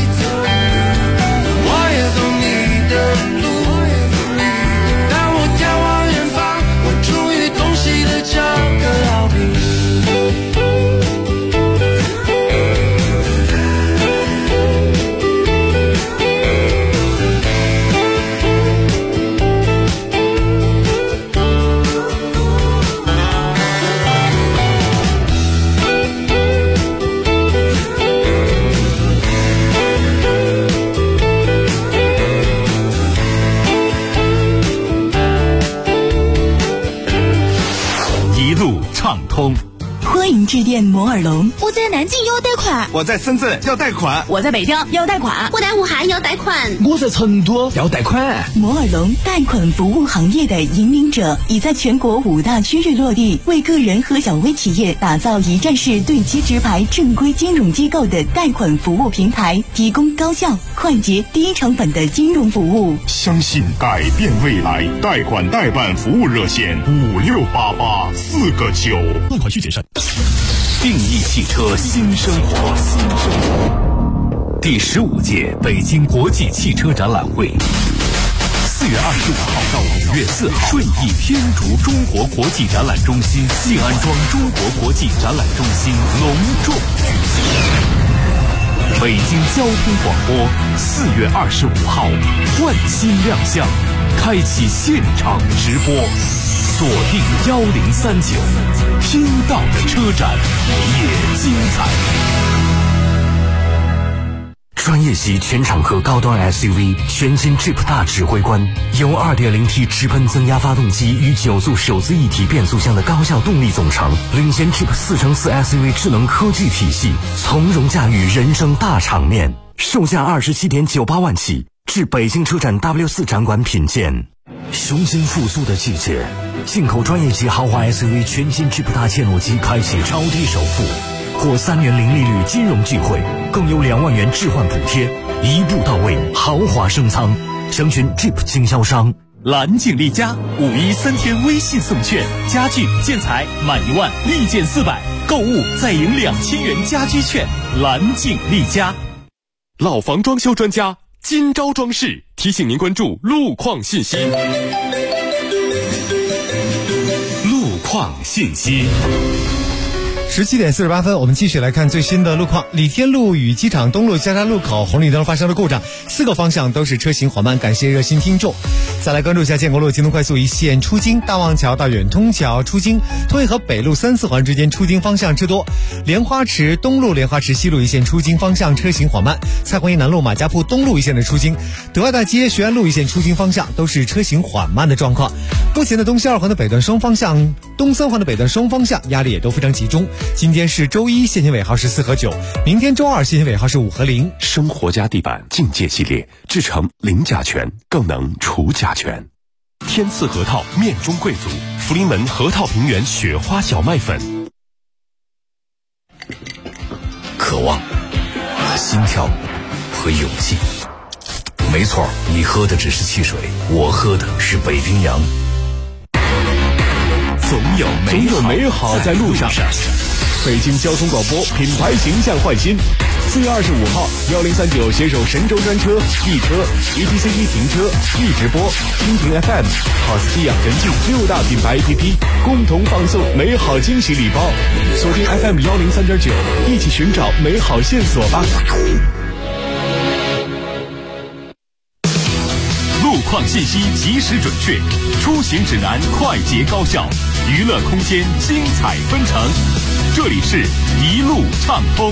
我也走你的路。当我眺望远方，终于洞悉了这个奥秘。 畅通。 欢迎致电摩尔龙。 我在南京要贷款， 我在深圳要贷款， 我在北京要贷款， 我在武汉要贷款， 我在成都要贷款。 摩尔龙贷款服务行业的引领者，已在全国5大区域落地，为个人和小微企业打造一站式对接直排正规金融机构的贷款服务平台，提供高效、快捷、低成本的金融服务。 相信改变未来，贷款代办服务热线5688 4个9， 贷款需谨慎。 定义汽车新生活。第15届北京国际汽车展览会，4月25号到5月4号，顺义天竺中国国际展览中心、信安庄中国国际展览中心隆重举行。北京交通广播4月25号换新亮相，开启现场直播，锁定1039，听到的车展也精彩。 专业级全场合高端 SUV 全新 Jeep 大指挥官，由 2.0T 直喷增压发动机与9速手自一体变速箱的高效动力总成，领先 Jeep 4×4 SUV 智能科技体系，从容驾驭人生大场面。售价27.98万起，至北京车展 W4 展馆品鉴。雄心复苏的季节，进口专业级豪华 SUV 全新 Jeep 大切诺基开启超低首付，或3年零利率金融聚会，更有2万元置换补贴，一步到位，豪华升舱。详询 Jeep 经销商。 蓝景丽家5·1 3天微信送券，家具建材满1万立减400，购物再赢2000元家居券。蓝景丽家。 老房装修专家金招装饰提醒您关注路况信息。 路况信息。 17点48分，我们继续来看最新的路况。李天路与机场东路交叉路口红绿灯发生了故障，4个方向都是车行缓慢，感谢热心听众。再来关注一下建国路京东快速一线出京，大望桥到远通桥出京，通惠河北路3、4环之间出京方向车多，莲花池东路、莲花池西路一线出京方向车行缓慢，蔡滉营南路马家铺东路一线的出京，德外大街学安路一线出京方向都是车行缓慢的状况。目前的东西2环的北段双方向、东3环的北段双方向压力也都非常集中。今天是周一，限行尾号是4和9，明天周二限行尾号是5和0。 生活家地板境界系列制成零甲醛，更能除甲醛。天赐核桃面中贵族，福临门核桃平原雪花小麦粉。 渴望、心跳和勇气。没错，你喝的只是汽水，我喝的是北冰洋。 总有美好在路上。 北京交通广播品牌形象焕新。4月25号，1039携手神州专车、易车、ETC 停车、易直播、蜻蜓 FM、好斯基养神镜6大品牌 APP 共同放送美好惊喜礼包。锁定 FM 103.9，一起寻找美好线索吧。 路况信息及时准确，出行指南快捷高效，娱乐空间精彩纷呈。这里是一路畅通。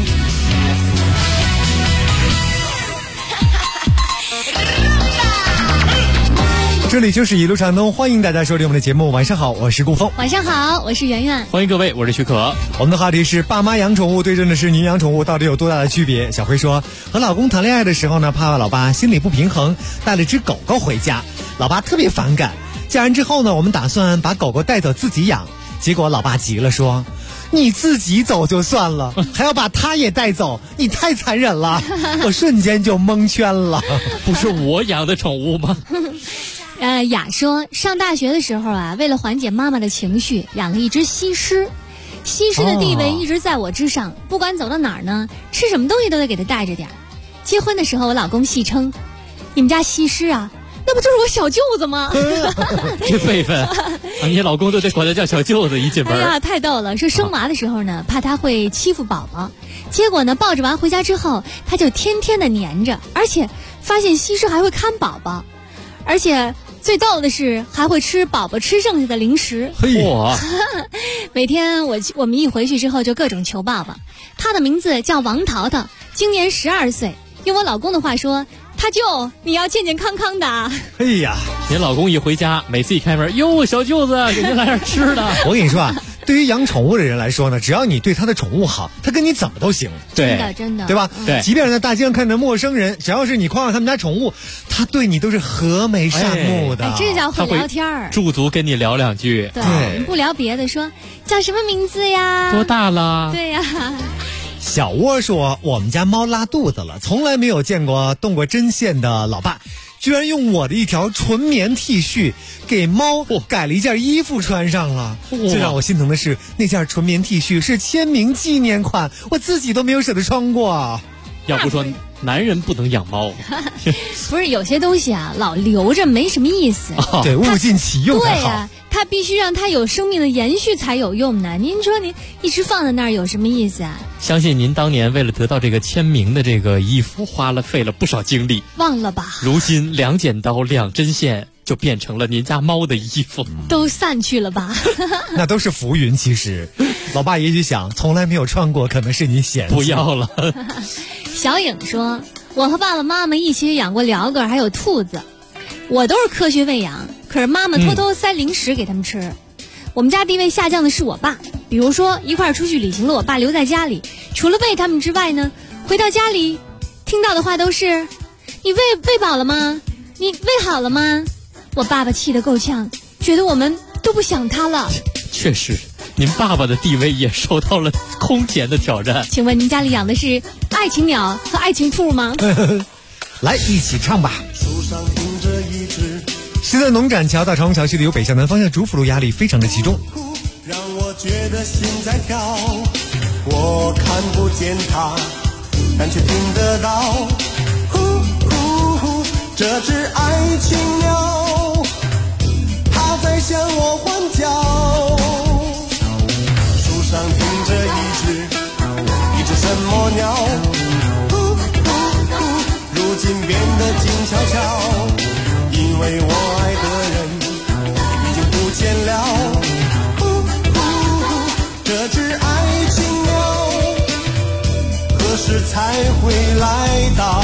这里就是一路畅通，欢迎大家收听我们的节目。晚上好，我是顾峰。 晚上好，我是圆圆。 欢迎各位，我是许可。 我们的话题是爸妈养宠物对阵的是您养宠物到底有多大的区别。小辉说，和老公谈恋爱的时候呢，怕老爸心里不平衡，带了只狗狗回家，老爸特别反感。嫁人之后呢，我们打算把狗狗带走自己养，结果老爸急了说，你自己走就算了，还要把它也带走，你太残忍了。我瞬间就蒙圈了。 不是我养的宠物吗？ 雅说，上大学的时候啊，为了缓解妈妈的情绪，养了一只西施。西施的地位一直在我之上，不管走到哪儿呢，吃什么东西都得给它带着点儿。结婚的时候，我老公戏称，你们家西施啊，那不就是我小舅子吗？ 这辈分，你老公都得管他叫小舅子，一进门。 哎呀，太逗了！说生娃的时候呢，怕他会欺负宝宝，结果呢，抱着娃回家之后，他就天天的黏着，而且发现西施还会看宝宝，而且最逗的是还会吃宝宝吃剩下的零食。 哇！ 每天我们一回去之后就各种求抱抱。他的名字叫王淘淘，今年12岁。用我老公的话说，他舅你要健健康康的。 哎呀， 您老公一回家，每次一开门，哟，小舅子给您来点吃的。 我跟你说啊，对于养宠物的人来说呢，只要你对他的宠物好，他跟你怎么都行。 对， 真的， 对吧？ 对， 即便是在大街上看着陌生人，只要是你夸上他们家宠物，他对你都是和眉善目的。 这叫会聊天儿， 驻足跟你聊两句。 对，不聊别的，说叫什么名字呀？ 多大了？ 对呀。 小窝说，我们家猫拉肚子了，从来没有见过动过针线的老爸，居然用我的一条纯棉 T 恤给猫改了一件衣服穿上了。最让我心疼的是，那件纯棉 T 恤是签名纪念款，我自己都没有舍得穿过。 要不说男人不能养猫。 不是，有些东西啊，老留着没什么意思。 对，物尽其用才好。 对啊，它必须让它有生命的延续才有用呢。您说您一直放在那儿有什么意思啊？ 相信您当年为了得到这个签名的这个衣服，费了不少精力。 忘了吧？ 如今2剪刀2针线就变成了您家猫的衣服， 都散去了吧？ 那都是浮云。其实，老爸也许想，从来没有穿过，可能是你嫌弃。 不要了。 小颖说，我和爸爸妈妈一起养过鹩哥还有兔子，我都是科学喂养，可是妈妈偷偷塞零食给他们吃。我们家地位下降的是我爸，比如说一块儿出去旅行了，我爸留在家里，除了喂他们之外呢，回到家里听到的话都是，你喂饱了吗？你喂好了吗？我爸爸气得够呛，觉得我们都不想他了。 确实，您爸爸的地位也受到了空前的挑战。 请问您家里养的是爱情鸟和爱情兔吗？ 来，一起唱吧。 树上停着一只， 是在农展桥到长虹桥区的有北向南方向主辅路，压力非常的集中， 让我觉得心在跳。我看不见它，但却听得到。呼呼呼，这只爱情鸟，它在向我欢叫。树上停着一只什么鸟？呼呼呼，如今变得静悄悄，因为我爱的人已经不见了。呼呼呼，这只爱情鸟何时才会来到？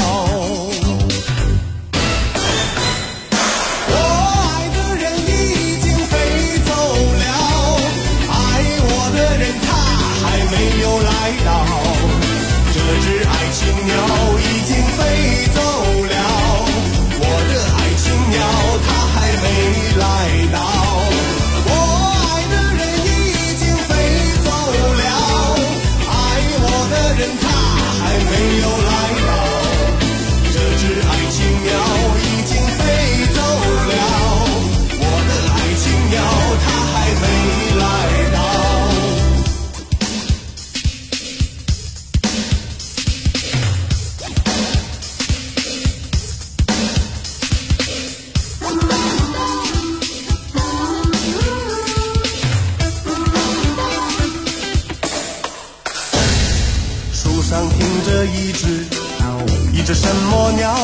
只什么鸟，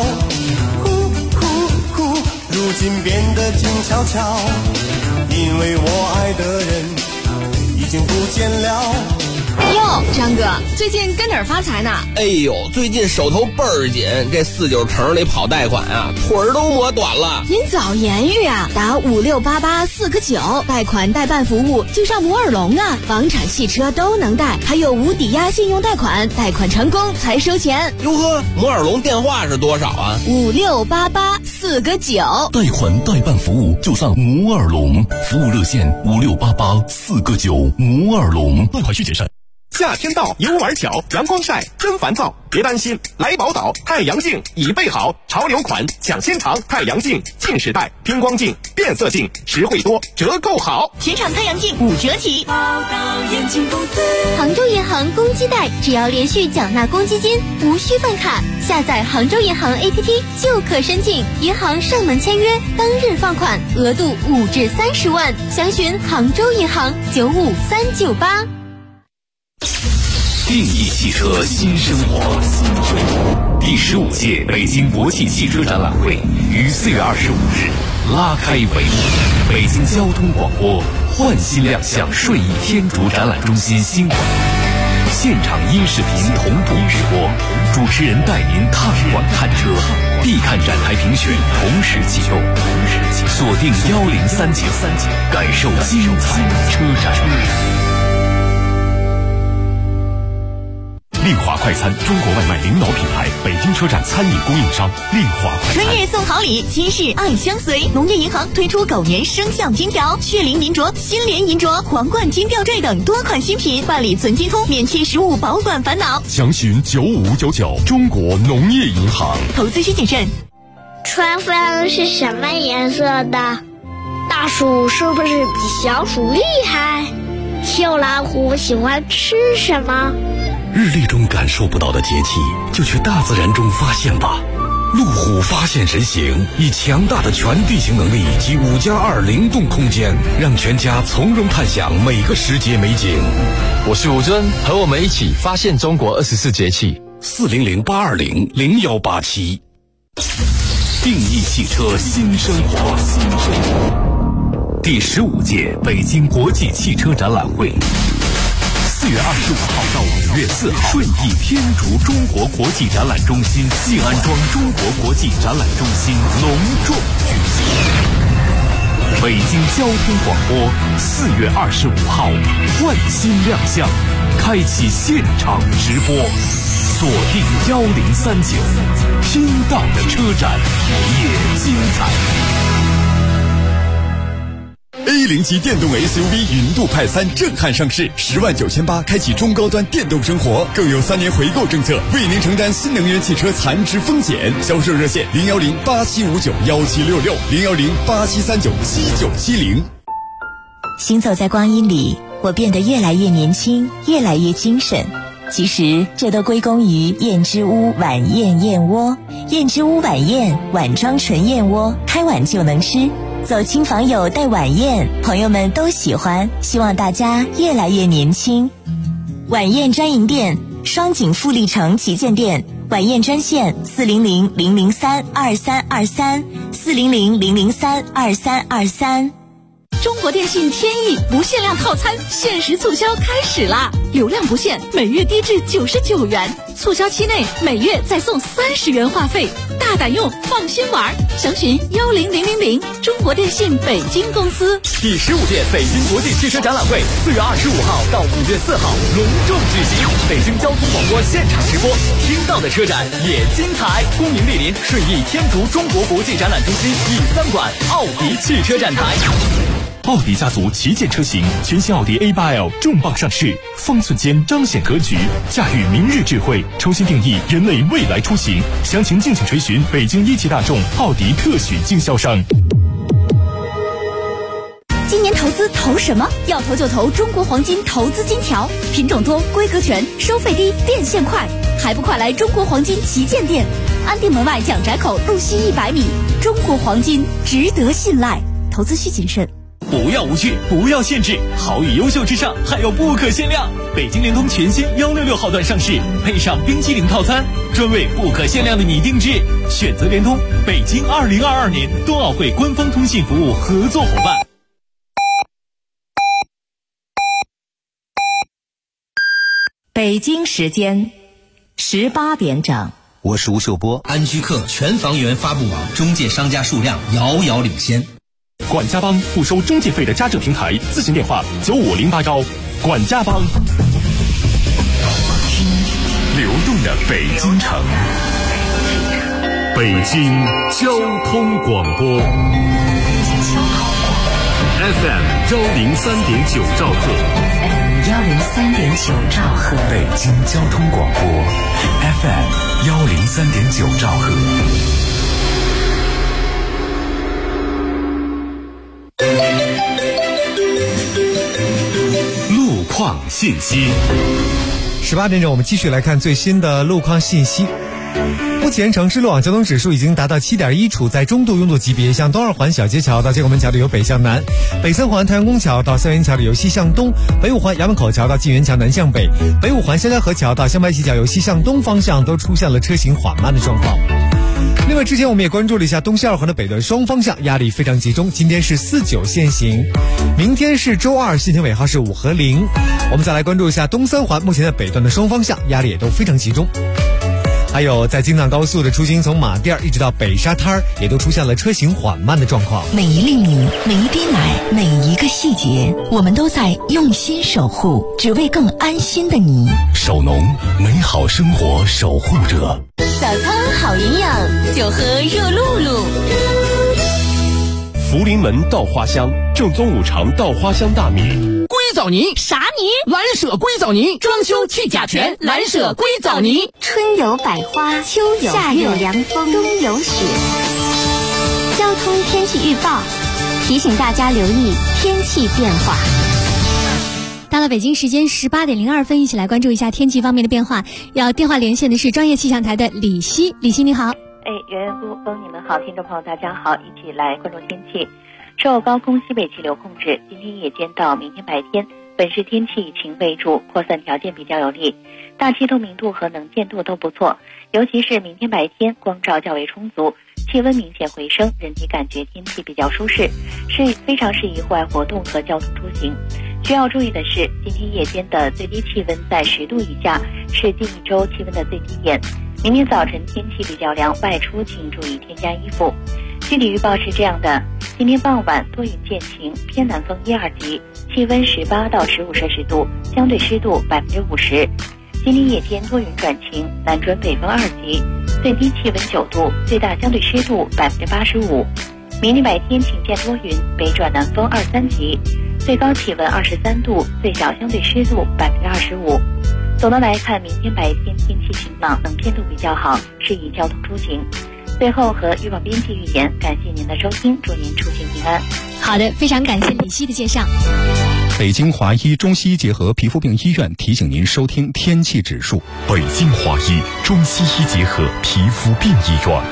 如今变得静悄悄，因为我爱的人已经不见了。 哟，张哥，最近跟哪儿发财呢？ 哎呦，最近手头倍儿紧，这49城里跑贷款啊，腿儿都磨短了。 您早言语啊，打5688 4个9，贷款代办服务就上摩尔龙啊，房产汽车都能贷，还有无抵押信用贷款，贷款成功才收钱。 哟呵，摩尔龙电话是多少啊 ？5688 4个9， 贷款代办服务就上摩尔龙，服务热线5688 4个9，摩尔龙，贷款需谨慎。 夏天到，游玩巧，阳光晒真烦躁，别担心，来宝岛太阳镜已备好，潮流款抢先尝，太阳镜近视带、偏光镜、变色镜，实惠多，折扣好， 全场太阳镜5折起。 宝岛眼镜公司， 杭州银行公积贷，只要连续缴纳公积金，无需办卡，下载杭州银行 APP 就可申请，银行上门签约，当日放款，额度5至30万，详询杭州银行95398。 定义汽车新生活。第15届北京国际汽车展览会于4月25日拉开帷幕。北京交通广播焕新亮相顺义天竺展览中心新馆，现场音视频同步直播，主持人带您踏馆看车，必看展台评选同时启动，锁定1039，感受精彩车展。 令华快餐，中国外卖领导品牌，北京车站餐饮供应商。令华快餐。 春日送好礼，今日爱相随。农业银行推出狗年生肖金条、血灵银镯、新联银镯、皇冠金吊坠等多款新品，办理存金通，免去实物保管烦恼。 详询9599，中国农业银行。 投资需谨慎。 春分是什么颜色的？大鼠是不是比小鼠厉害？秋老虎喜欢吃什么？ 日历中感受不到的节气，就去大自然中发现吧。路虎发现神行，以强大的全地形能力及5+2灵动空间，让全家从容探享每个时节美景。 我是吴尊，和我们一起发现中国24节气。 400-820-0187。 定义汽车新生活。第15届北京国际汽车展览会4月25号到5月4号，顺义天竺中国国际展览中心静安庄中国国际展览中心隆重举行。北京交通广播4月25号焕新亮相，开启现场直播，锁定1039，听到的车展也精彩。 A0级电动 SUV 云度派3震撼上市，10.98万开启中高端电动生活，更有3年回购政策，为您承担新能源汽车残值风险。销售热线010-8759-1766，010-8739-7970。 行走在光阴里，我变得越来越年轻，越来越精神。其实这都归功于燕之屋晚宴燕窝。燕之屋晚宴，碗装纯燕窝，开碗就能吃。走亲访友带晚宴，朋友们都喜欢，希望大家越来越年轻。晚宴专营店，双井富力城旗舰店，晚宴专线400-003-2323，400-003-2323。 中国电信天翼不限量套餐限时促销开始啦！流量不限，每月低至99元，促销期内每月再送30元话费，大胆用，放心玩。详询10000，中国电信北京公司。 第15届北京国际汽车展览会4月25号到5月4号隆重举行，北京交通广播现场直播，听到的车展也精彩。恭迎莅临顺义天竺中国国际展览中心第3馆奥迪汽车展台。奥迪家族旗舰车型，全新奥迪 A8L 重磅上市，方寸间彰显格局，驾驭明日智慧，重新定义人类未来出行。详情敬请垂询北京一汽大众奥迪特许经销商。 今年投资投什么？要投就投中国黄金投资金条，品种多，规格全，收费低，变现快，还不快来中国黄金旗舰店？安定门外蒋宅口路西100米，中国黄金值得信赖，投资需谨慎。 不要无趣，不要限制，好与优秀之上还有不可限量。北京联通全新166号段上市，配上冰激凌套餐，专为不可限量的你定制。选择联通，北京2022年冬奥会官方通信服务合作伙伴。 北京时间18点整。 我是吴秀波。 安居客全房源发布网中介商家数量遥遥领先。 管家帮不收中介费的家政平台，咨询电话9508管家帮。 流动的北京城，北京交通广播 FM 103.9兆赫 103.9兆赫， 北京交通广播 FM 103.9兆赫。路况信息。 18点整，我们继续来看最新的路况信息。目前城市路网交通指数已经达到7.1，处在中度拥堵级别。向东二环小街桥到建国门桥的由北向南，北三环太阳宫桥到三元桥的由西向东，北五环衙门口桥到晋源桥南向北，北五环香嘉河桥到香白旗桥由西向东方向都出现了车行缓慢的状况。另外，之前我们也关注了一下东西二环的北段双方向压力非常集中，今天是49限行，明天是周二，限行尾号是5和0。我们再来关注一下东三环目前的北段的双方向压力也都非常集中。还有在京藏高速的出行，从马甸一直到北沙滩也都出现了车行缓慢的状况。 每一粒米，每一滴奶，每一个细节，我们都在用心守护，只为更安心的你。 守农，美好生活守护者。 早餐好营养，就喝热露露。 福临门稻花香，正宗五常稻花香大米。 硅藻泥啥泥？ 蓝舍硅藻泥，装修去甲醛，蓝舍硅藻泥。 春有百花，秋有夏有凉风，冬有雪。交通天气预报提醒大家留意天气变化。 到了北京时间18点02分，一起来关注一下天气方面的变化。要电话连线的是专业气象台的李希，李希你好。 圆圆姑风，你们好，听众朋友大家好，一起来关注天气。受高空西北气流控制，今天夜间到明天白天，本市天气以晴为主，扩散条件比较有利，大气透明度和能见度都不错，尤其是明天白天光照较为充足，气温明显回升，人体感觉天气比较舒适，是非常适宜户外活动和交通出行。需要注意的是，今天夜间的最低气温在10度以下，是近一周气温的最低点。明天早晨天气比较凉，外出请注意添加衣服。具体预报是这样的：今天傍晚多云见晴，偏南风1、2级，气温18到15摄氏度，相对湿度50%。今天夜间多云转晴，南转北风2级，最低气温9度，最大相对湿度85%。明天白天晴间多云，北转南风2、3级，最高气温23度，最小相对湿度25%。总的来看，明天白天天气晴朗，能见度比较好，适宜交通出行。最后和预报编辑预言，感谢您的收听，祝您出行平安。 好的，非常感谢李希的介绍。 北京华医中西医结合皮肤病医院提醒您收听天气指数。 北京华医中西医结合皮肤病医院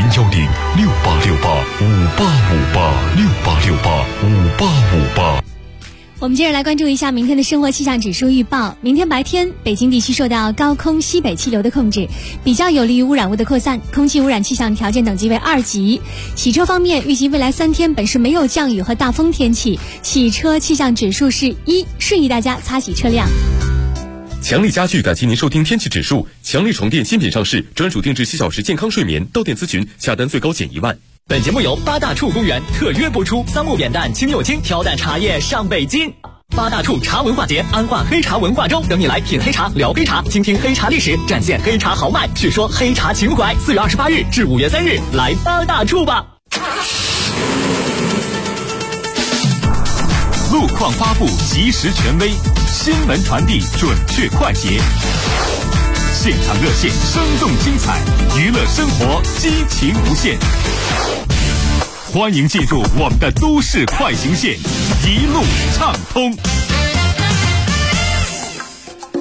，0106868585858，688585858。 我们接着来关注一下明天的生活气象指数预报。明天白天，北京地区受到高空西北气流的控制，比较有利于污染物的扩散，空气污染气象条件等级为2级。洗车方面，预计未来3天本市没有降雨和大风天气，洗车气象指数是1，适宜大家擦洗车辆。 强力家具感谢您收听天气指数。强力床垫新品上市，专属定制7小时健康睡眠，到店咨询，下单最高减1万。 本节目由八大处公园特约播出，桑木扁担清又轻，挑担茶叶上北京。八大处茶文化节，安化黑茶文化周，等你来品黑茶、聊黑茶，倾听黑茶历史，展现黑茶豪迈，叙说黑茶情怀。4月28日至5月3日，来八大处吧。 路况发布及时权威，新闻传递准确快捷，现场热线生动精彩，娱乐生活激情无限。欢迎进入我们的都市快行线，一路畅通。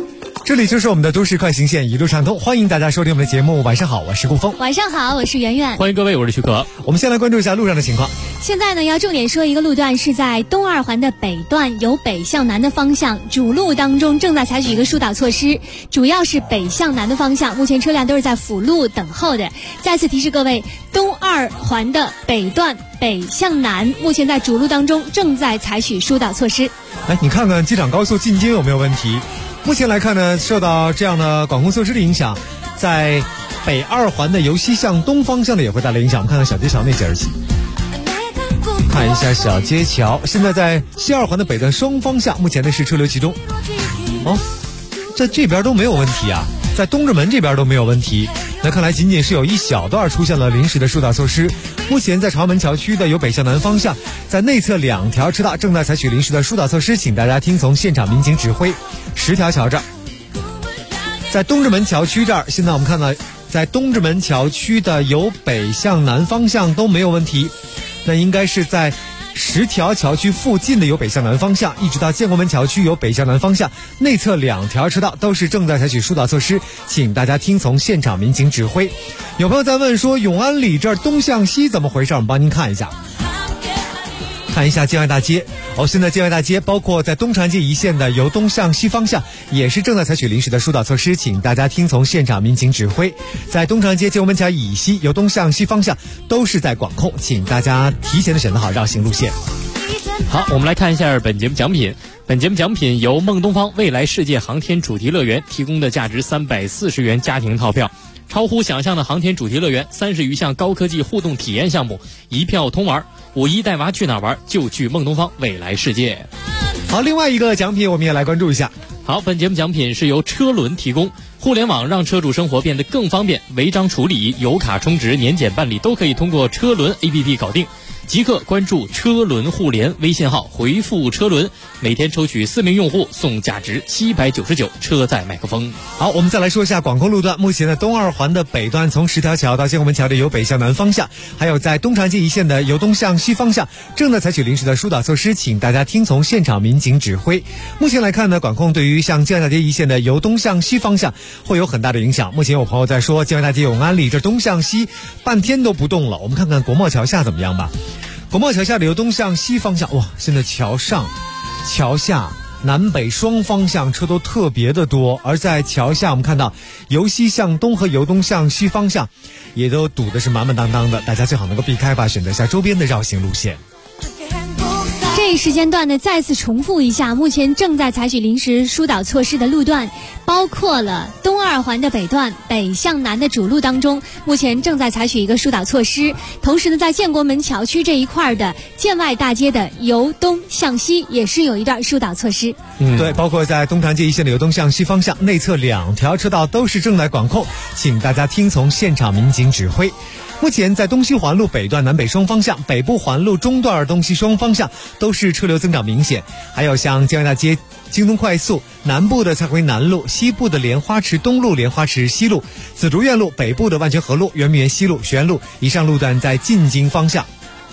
这里就是我们的都市快行线，一路畅通，欢迎大家收听我们的节目。晚上好，我是顾峰。 晚上好，我是圆圆。 欢迎各位，我是徐可。 我们先来关注一下路上的情况。 现在呢，要重点说一个路段，是在东二环的北段，由北向南的方向，主路当中正在采取一个疏导措施，主要是北向南的方向，目前车辆都是在辅路等候的。再次提示各位，东二环的北段北向南，目前在主路当中正在采取疏导措施。 哎，你看看机场高速进京有没有问题？目前来看呢，受到这样的管控措施的影响，在北二环的由西向东方向的也会带来影响。我们看看小街桥那节儿起，看一下小街桥，现在在西二环的北段双方向，目前呢是车流集中。哦，在这边都没有问题啊，在东直门这边都没有问题。那看来仅仅是有一小段出现了临时的疏导措施。目前在朝门桥区的由北向南方向，在内侧2条车道正在采取临时的疏导措施，请大家听从现场民警指挥。10条桥这儿，在东直门桥区这儿，现在我们看到在东直门桥区的由北向南方向都没有问题，那应该是在10条桥区附近的由北向南方向，一直到建国门桥区由北向南方向，内侧2条车道都是正在采取疏导措施，请大家听从现场民警指挥。有朋友在问说，永安里这儿东向西怎么回事？我们帮您看一下。看一下建外大街现在建外大街包括在东长街一线的由东向西方向也是正在采取临时的疏导措施，请大家听从现场民警指挥。在东长街建国门桥以西由东向西方向都是在管控，请大家提前的选择好绕行路线。 好，我们来看一下本节目奖品。本节目奖品由梦东方未来世界航天主题乐园提供的价值340元家庭套票，超乎想象的航天主题乐园，30余项高科技互动体验项目，一票通玩。5·1带娃去哪玩？就去梦东方未来世界。 好，另外一个奖品我们也来关注一下。 好，本节目奖品是由车轮提供，互联网让车主生活变得更方便，违章处理、油卡充值、年检办理都可以通过车轮 APP 搞定。即刻关注车轮互联微信号，回复车轮，每天抽取4名用户送价值799车载麦克风。 好，我们再来说一下管控路段。目前的东二环的北段从10条桥到建国门桥的由北向南方向，还有在东长街一线的由东向西方向正在采取临时的疏导措施，请大家听从现场民警指挥。目前来看呢，管控对于像建外大街一线的由东向西方向会有很大的影响。目前有朋友在说建外大街永安里这东向西半天都不动了，我们看看国贸桥下怎么样吧。国贸桥下的由东向西方向，哇，现在桥上、桥下、南北双方向车都特别的多，而在桥下我们看到由西向东和由东向西方向也都堵的是满满当当的，大家最好能够避开吧，选择一下周边的绕行路线。 这一时间段呢，再次重复一下，目前正在采取临时疏导措施的路段，包括了东二环的北段北向南的主路当中，目前正在采取一个疏导措施。同时呢，在建国门桥区这一块的建外大街的由东向西也是有一段疏导措施。 对，包括在东长街一线的由东向西方向，内侧2条车道都是正在管控，请大家听从现场民警指挥。目前在东西环路北段南北双方向、北部环路中段东西双方向都是车流增长明显，还有像建外大街、京东快速、南部的蔡回南路、西部的莲花池东路、莲花池西路、紫竹院路、北部的万泉河路、圆明园西路、学院路以上路段在进京方向。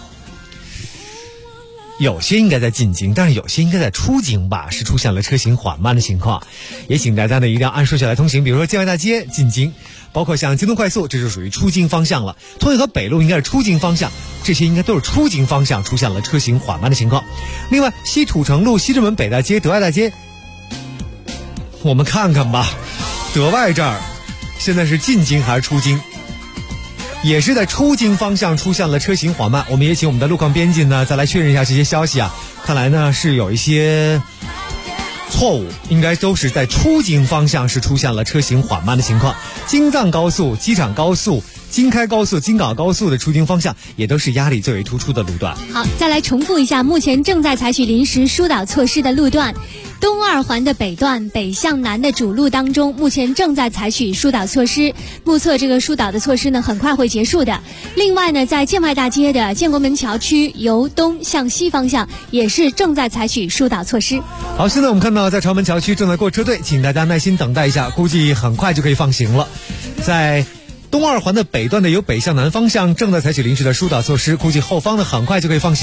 有些应该在进京，但是有些应该在出京吧，是出现了车行缓慢的情况，也请大家呢一定要按顺序来通行。比如说建外大街进京，包括像京东快速，这就属于出京方向了。通运河北路应该是出京方向，这些应该都是出京方向出现了车行缓慢的情况。另外，西土城路、西直门北大街、德外大街，我们看看吧，德外这儿现在是进京还是出京？也是在出京方向出现了车行缓慢，我们也请我们的路况编辑呢再来确认一下这些消息啊。看来呢是有一些错误，应该都是在出京方向是出现了车行缓慢的情况。京藏高速、机场高速、京开高速、京港高速的出京方向也都是压力最为突出的路段。 好，再来重复一下目前正在采取临时疏导措施的路段。东二环的北段北向南的主路当中，目前正在采取疏导措施，目测这个疏导的措施呢很快会结束的。另外呢，在建外大街的建国门桥区由东向西方向也是正在采取疏导措施。 好，现在我们看到在朝门桥区正在过车队，请大家耐心等待一下，估计很快就可以放行了。在东二环的北段的由北向南方向正在采取临时的疏导措施，估计后方的很快就可以放行。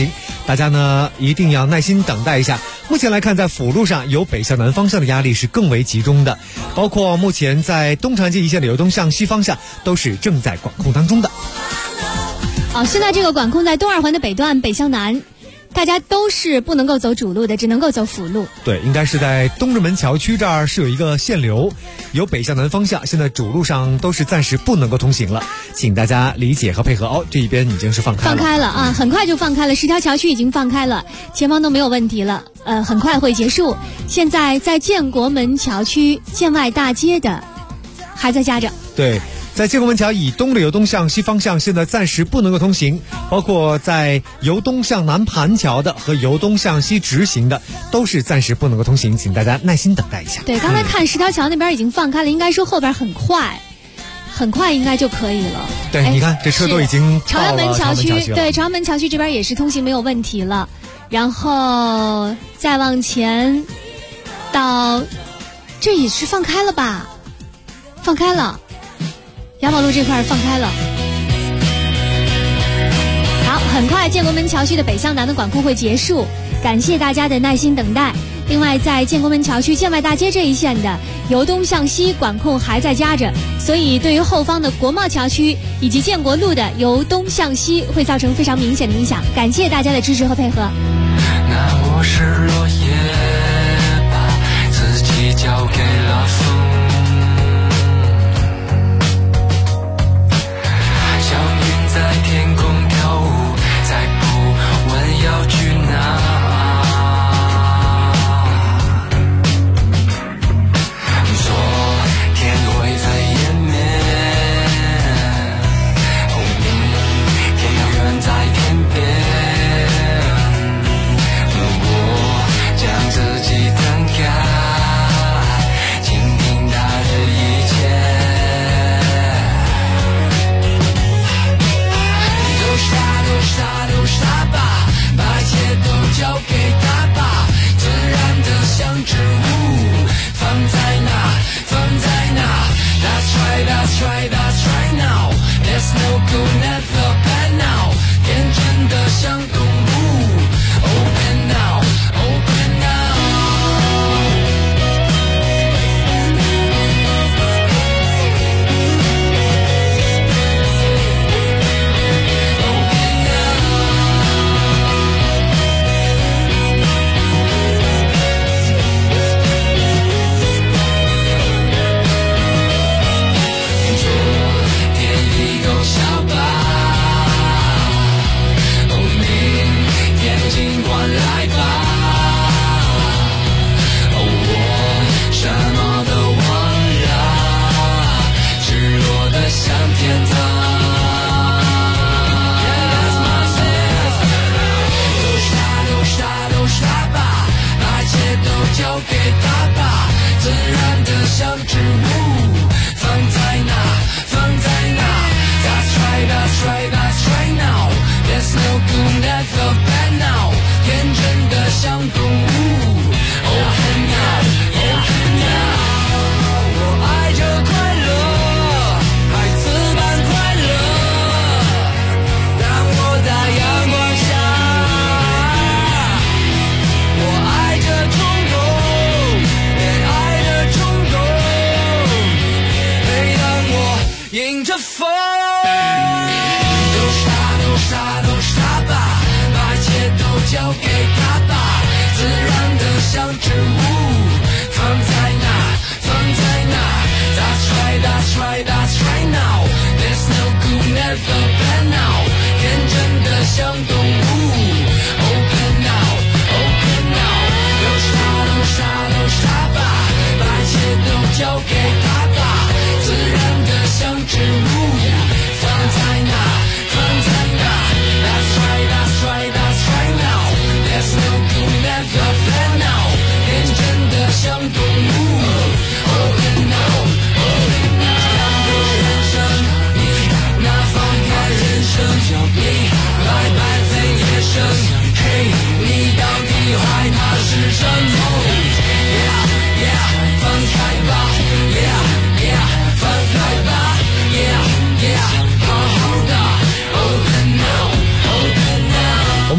大家呢一定要耐心等待一下。目前来看，在辅路上由北向南方向的压力是更为集中的，包括目前在东长街一线的流东向西方向都是正在管控当中的。 现在这个管控在东二环的北段北向南，大家都是不能够走主路的，只能够走辅路。 对，应该是在东直门桥区这儿是有一个限流，由北向南方向，现在主路上都是暂时不能够通行了，请大家理解和配合。这一边已经是放开了啊，很快就放开了，10条桥区已经放开了，前方都没有问题了，很快会结束。现在在建国门桥区建外大街的还在加着。 对，在建国门桥以东的由东向西方向现在暂时不能够通行，包括在由东向南盘桥的和由东向西直行的都是暂时不能够通行，请大家耐心等待一下。 对，刚才看10条桥那边已经放开了，应该说后边很快应该就可以了。 对，你看这车都已经朝阳门桥区，对，朝阳门桥区这边也是通行没有问题了，然后再往前到这也是放开了吧，放开了，雅宝路这块放开了。好，很快建国门桥区的北向南的管控会结束，感谢大家的耐心等待。另外在建国门桥区建外大街这一线的由东向西管控还在加着，所以对于后方的国贸桥区以及建国路的由东向西会造成非常明显的影响，感谢大家的支持和配合。 那我是落叶，把自己交给了风，像云在天空飘舞，再不问要去哪。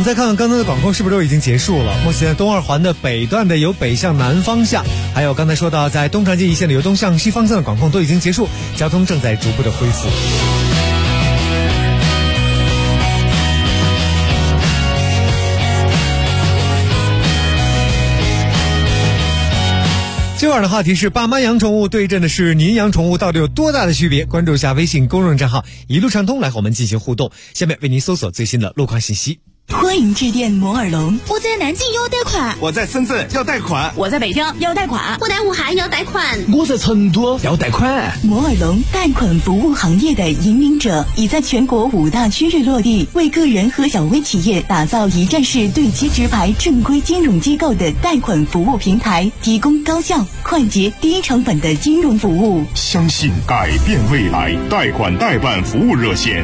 再看看刚才的管控是不是都已经结束了。目前东二环的北段的由北向南方向，还有刚才说到在东长街一线的由东向西方向的管控都已经结束，交通正在逐步的恢复。今晚的话题是爸妈养宠物对阵的是您养宠物到底有多大的区别？关注一下微信公众账号一路畅通来和我们进行互动。下面为您搜索最新的路况信息。 欢迎致电摩尔龙。 我在南京要贷款， 我在深圳要贷款， 我在北京要贷款， 我在武汉要贷款， 我在成都要贷款。 摩尔龙贷款服务行业的引领者，已在全国5大区域落地，为个人和小微企业打造一站式对接直排正规金融机构的贷款服务平台，提供高效、快捷、低成本的金融服务。 相信改变未来，贷款代办服务热线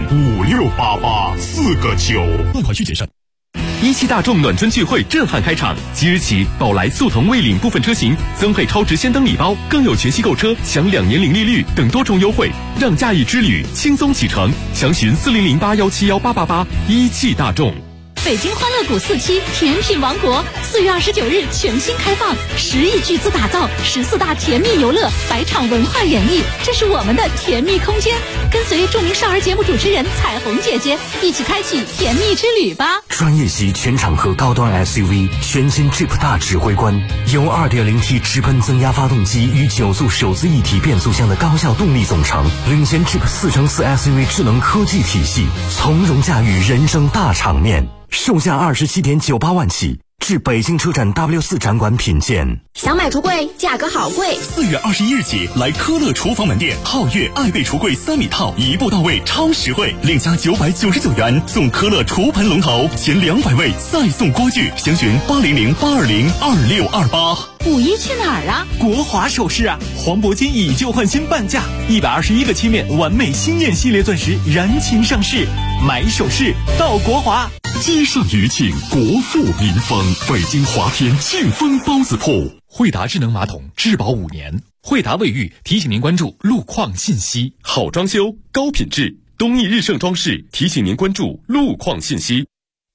568849， 贷款需谨慎。17大众暖春聚会震撼开场，即日起，宝来速腾蔚领部分车型增配超值先登礼包，更有全系购车享2年零利率等多重优惠，让驾驭之旅轻松启程。详询4008171888。17大众。 北京欢乐谷4期甜品王国4月29日全新开放，10亿巨资打造14大甜蜜游乐，100场文化演绎，这是我们的甜蜜空间。跟随著名少儿节目主持人彩虹姐姐一起开启甜蜜之旅吧！ 专业级全场合高端 SUV 全新 Jeep 大指挥官，由 2.0T 直喷增压发动机与9速手自一体变速箱的高效动力总成，领先 Jeep 4×4 SUV 智能科技体系，从容驾驭人生大场面。售价27.98万起，至北京车展 W4 展馆品鉴。 想买橱柜，价格好贵。 4月21日起，来科乐厨房门店皓月爱贝橱柜3米套，一步到位，超实惠，另加999元送科乐厨盆龙头，前200位再送锅具。详询800-820-2628。 5·1去哪儿啊？ 国华首饰啊，黄铂金以旧换新半价，121个漆面完美新艳系列钻石燃情上市，买首饰到国华。 积善余庆，国富民丰。北京华天庆丰包子铺。惠达智能马桶质保5年。惠达卫浴提醒您关注路况信息。好装修，高品质，东义日盛装饰提醒您关注路况信息。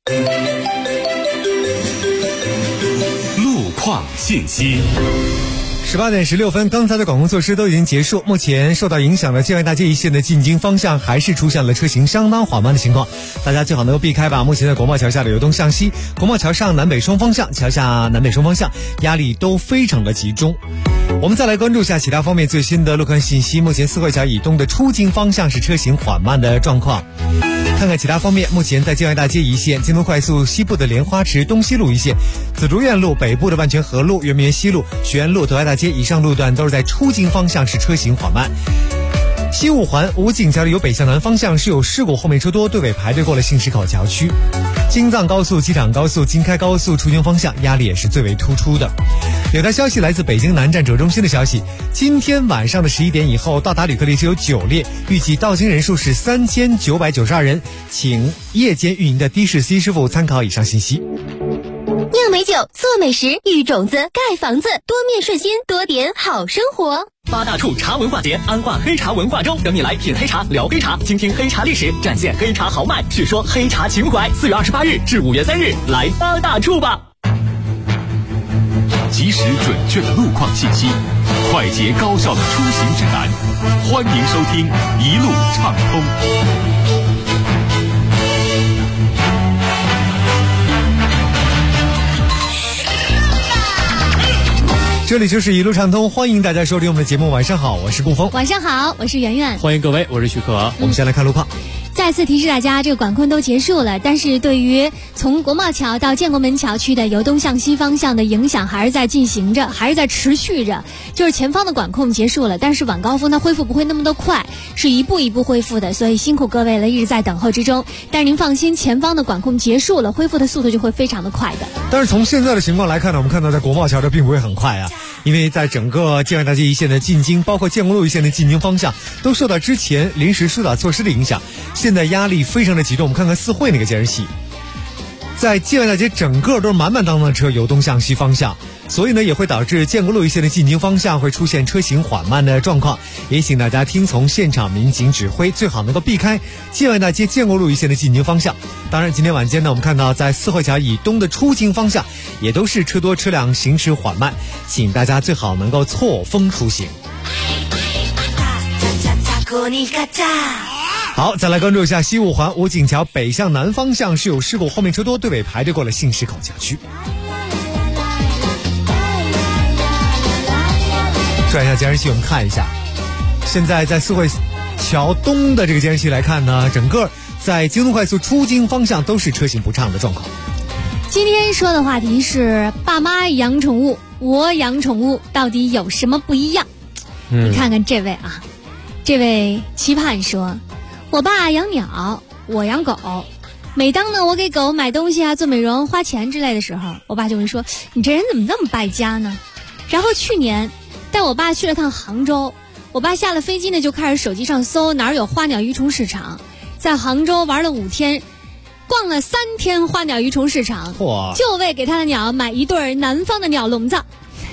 路况信息。 18点16分，刚才的管控措施都已经结束。目前受到影响的建外大街一线的进京方向还是出现了车行相当缓慢的情况，大家最好能够避开吧。目前在国贸桥下的由东向西、国贸桥上南北双方向、桥下南北双方向压力都非常的集中。我们再来关注一下其他方面最新的路况信息。目前四惠桥以东的出京方向是车行缓慢的状况。看看其他方面，目前在建外大街一线、京东快速西部的莲花池东西路一线、紫竹院路北部的万泉河路、圆明园西路、学院路、德爱大街以上路段都是在出京方向是车行缓慢。西五环武警桥的由北向南方向是有事故，后面车多，队尾排队过了信石口桥区。京藏高速、机场高速、京开高速出京方向压力也是最为突出的。有条消息来自北京南站折中心的消息，今天晚上的11点以后到达旅客列车有9列，预计到京人数是3992人，请夜间运营的的士 C 师傅参考以上信息。 酿美酒，做美食，育种子，盖房子，多面顺心，多点好生活。 8大处茶文化节，安化黑茶文化周，等你来品黑茶，聊黑茶，倾听黑茶历史，展现黑茶豪迈，叙说黑茶情怀。4月28日至5月3日，来8大处吧！ 及时准确的路况信息，快捷高效的出行指南，欢迎收听一路畅通。 这里就是一路畅通，欢迎大家收听我们的节目。晚上好，我是顾峰。 晚上好，我是圆圆。 欢迎各位，我是徐可。 我们先来看路况。 再次提示大家，这个管控都结束了，但是对于从国贸桥到建国门桥区的由东向西方向的影响还是在进行着，还是在持续着。就是前方的管控结束了，但是晚高峰它恢复不会那么的快，是一步一步恢复的，所以辛苦各位了，一直在等候之中。但是您放心，前方的管控结束了，恢复的速度就会非常的快的。 但是从现在的情况来看呢，我们看到在国贸桥这并不会很快啊，因为在整个建外大街一线的进京，包括建国路一线的进京方向，都受到之前临时疏导措施的影响，现在压力非常的集中。我们看看四惠那个监视器， 在建外大街整个都是满满当当的车游东向西方向，所以呢也会导致建国路一线的进京方向会出现车行缓慢的状况，也请大家听从现场民警指挥，最好能够避开建外大街建国路一线的进京方向。当然今天晚间呢，我们看到在四惠桥以东的出京方向也都是车多车辆行驶缓慢，请大家最好能够错峰出行。好，再来关注一下西五环武警桥北向南方向是有事故，后面车多，队尾排队过了信市口郊区。转一下监视器，我们看一下，现在在四惠桥东的这个监视器来看呢，整个在京东快速出京方向都是车行不畅的状况。 今天说的话题是爸妈养宠物，我养宠物到底有什么不一样？你看看这位啊，这位期盼说，我爸养鸟，我养狗。每当呢我给狗买东西啊、做美容、花钱之类的时候，我爸就会说，你这人怎么那么败家呢？然后去年带我爸去了趟杭州，我爸下了飞机呢就开始手机上搜哪儿有花鸟鱼虫市场，在杭州玩了5天，逛了3天花鸟鱼虫市场，就为给他的鸟买一对南方的鸟笼子。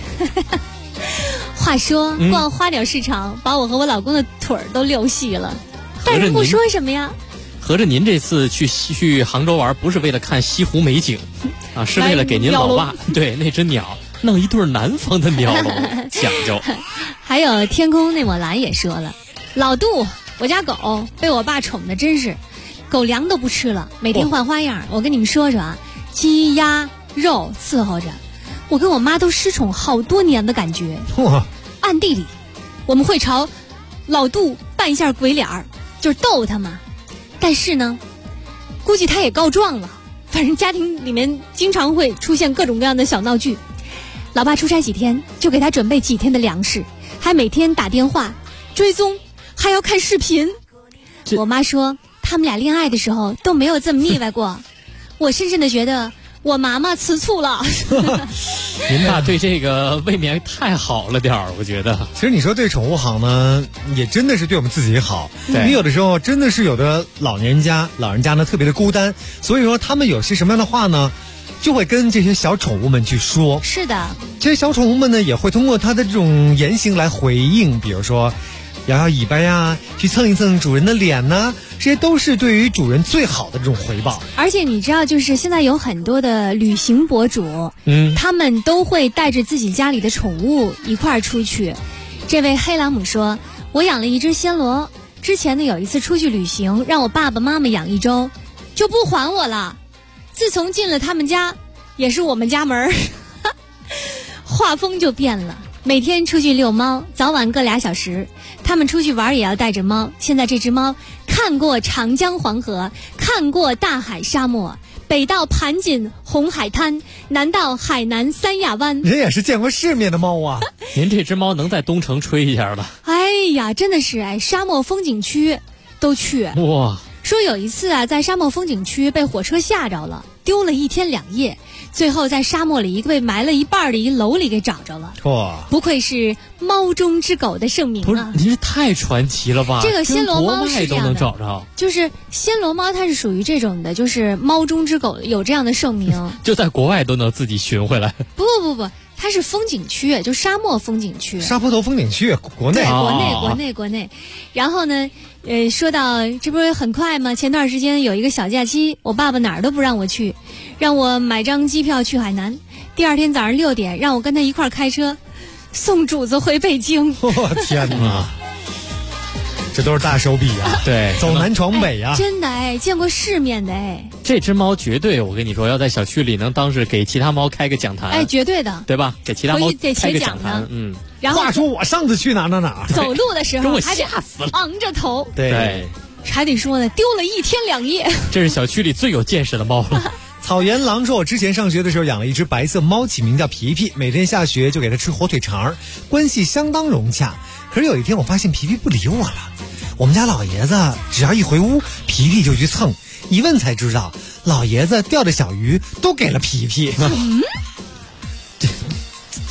话说逛花鸟市场把我和我老公的腿儿都溜细了，但是不说什么呀。 合着您这次去杭州玩不是为了看西湖美景啊，是为了给您老爸对那只鸟弄一对南方的鸟笼，讲究。 还有天空那抹蓝也说了，老杜我家狗被我爸宠的真是狗粮都不吃了，每天换花样。我跟你们说说啊，鸡鸭肉伺候着，我跟我妈都失宠好多年的感觉。暗地里我们会朝老杜扮一下鬼脸儿，就是逗他嘛。但是呢估计他也告状了，反正家庭里面经常会出现各种各样的小闹剧。老爸出差几天就给他准备几天的粮食，还每天打电话追踪，还要看视频。我妈说他们俩恋爱的时候都没有这么腻歪过。我深深的觉得我妈妈吃醋了。 您爸对这个未免太好了点儿，我觉得。 其实你说对宠物好呢，也真的是对我们自己好。你有的时候真的是有的老人家呢特别的孤单，所以说他们有些什么样的话呢，就会跟这些小宠物们去说。 是的， 这些小宠物们呢也会通过他的这种言行来回应，比如说摇摇尾巴呀，去蹭一蹭主人的脸呢，这些都是对于主人最好的这种回报。 而且你知道，就是现在有很多的旅行博主，他们都会带着自己家里的宠物一块儿出去。这位黑朗姆说，我养了一只暹罗，之前呢有一次出去旅行，让我爸爸妈妈养1周，就不还我了。自从进了他们家，也是我们家门画风就变了。每天出去遛猫，早晚各2小时。他们出去玩也要带着猫。现在这只猫看过长江黄河，看过大海沙漠，北到盘锦红海滩，南到海南三亚湾。 人也是见过世面的猫啊。 您这只猫能在东城吹一下了。 哎呀，真的是沙漠风景区都去。 哇！ 说有一次啊，在沙漠风景区被火车吓着了，丢了1天2夜，最后在沙漠里一个被埋了一半的一楼里给找着了。 哇！ 不愧是猫中之狗的盛名啊！ 不是，您这太传奇了吧？ 这个暹罗猫是这样的， 都能找着。 就是暹罗猫，它是属于这种的，就是猫中之狗，有这样的盛名。 就在国外都能自己寻回来。 不，它是风景区，就沙漠风景区。 沙坡头风景区，国内。 对，国内。然后呢，说到这不是很快吗？前段时间有一个小假期，我爸爸哪儿都不让我去，让我买张机票去海南。第2天早上6点，让我跟他一块儿开车，送主子回北京。 天哪！这都是大手笔啊！ 对， 走南闯北啊！ 真的见过世面的这只猫绝对，我跟你说，要在小区里能当是给其他猫开个讲坛。 绝对的， 对吧？给其他猫开个讲坛。 然后话说我上次去哪走路的时候还得吓死了， 昂着头。 对， 还得说呢，丢了1天2夜。 这是小区里最有见识的猫了。 草原狼说，我之前上学的时候养了一只白色猫，起名叫皮皮，每天下学就给它吃火腿肠，关系相当融洽。可是有一天我发现皮皮不理我了，我们家老爷子只要一回屋，皮皮就去蹭，一问才知道老爷子钓的小鱼都给了皮皮。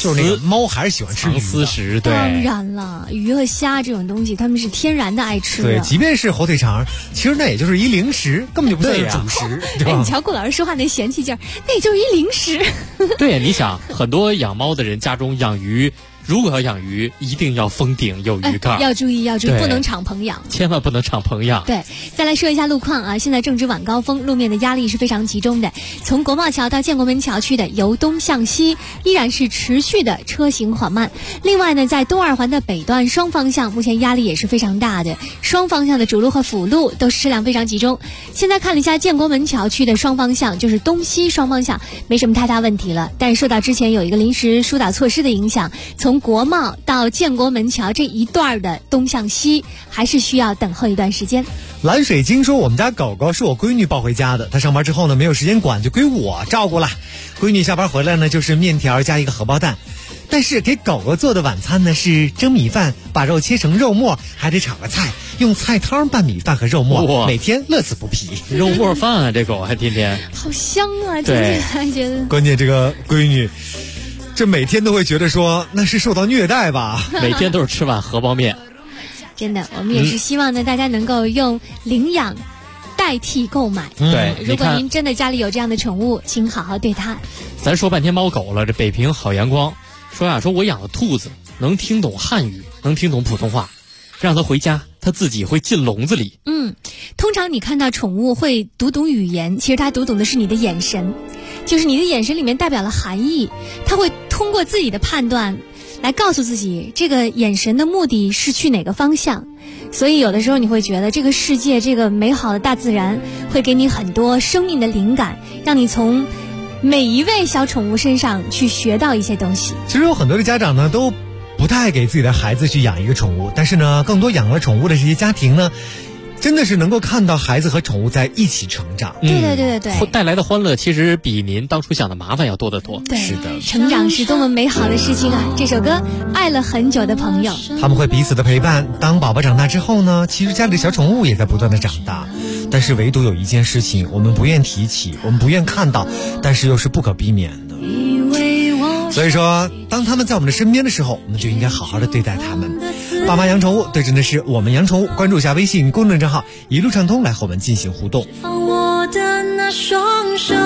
就是那个猫还是喜欢吃鱼丝食，对， 当然了，鱼和虾这种东西，它们是天然的爱吃的。 对，即便是火腿肠，其实那也就是一零食，根本就不算是主食，对吧？ 你瞧顾老师说话那嫌弃劲儿，那也就是一零食。 对，你想，很多养猫的人家中养鱼。如果要养鱼，一定要封顶有鱼缸， 要注意，不能敞篷养， 千万不能敞篷养。 对，再来说一下路况啊，现在正值晚高峰，路面的压力是非常集中的。从国贸桥到建国门桥区的由东向西，依然是持续的车行缓慢。另外呢，在东二环的北段双方向，目前压力也是非常大的，双方向的主路和辅路都是车辆非常集中。现在看了一下建国门桥区的双方向，就是东西双方向，没什么太大问题了。但是受到之前有一个临时疏导措施的影响，从国贸到建国门桥这一段的东向西还是需要等候一段时间。 蓝水晶说，我们家狗狗是我闺女抱回家的，她上班之后呢没有时间管，就归我照顾了。闺女下班回来呢就是面条加一个荷包蛋，但是给狗狗做的晚餐呢是蒸米饭，把肉切成肉末，还得炒个菜，用菜汤拌米饭和肉末，每天乐此不疲。 肉末饭啊，这狗还天天好香啊，听起来觉得。 关键这个闺女这每天都会觉得说那是受到虐待吧， 每天都是吃碗荷包面。 真的，我们也是希望呢，大家能够用领养代替购买。 对， 如果您真的家里有这样的宠物，请好好对它。 咱说半天猫狗了，这北平好阳光说我养的兔子能听懂汉语，能听懂普通话，让它回家它自己会进笼子里。 通常你看到宠物会读懂语言，其实它读懂的是你的眼神，就是你的眼神里面代表了含义，它会通过自己的判断来告诉自己这个眼神的目的是去哪个方向。所以有的时候你会觉得这个世界，这个美好的大自然会给你很多生命的灵感，让你从每一位小宠物身上去学到一些东西。 其实有很多的家长呢都不太给自己的孩子去养一个宠物，但是呢更多养了宠物的这些家庭呢真的是能够看到孩子和宠物在一起成长。 对， 带来的欢乐其实比您当初想的麻烦要多得多。 对， 是的， 成长是多么美好的事情啊！这首歌爱了很久的朋友， 他们会彼此的陪伴。当宝宝长大之后呢，其实家里的小宠物也在不断的长大，但是唯独有一件事情我们不愿提起，我们不愿看到，但是又是不可避免的。所以说当他们在我们的身边的时候，我们就应该好好的对待他们。爸妈养宠物对阵的是我们养宠物，关注一下微信公众账号一路畅通来和我们进行互动。 放我的那双手，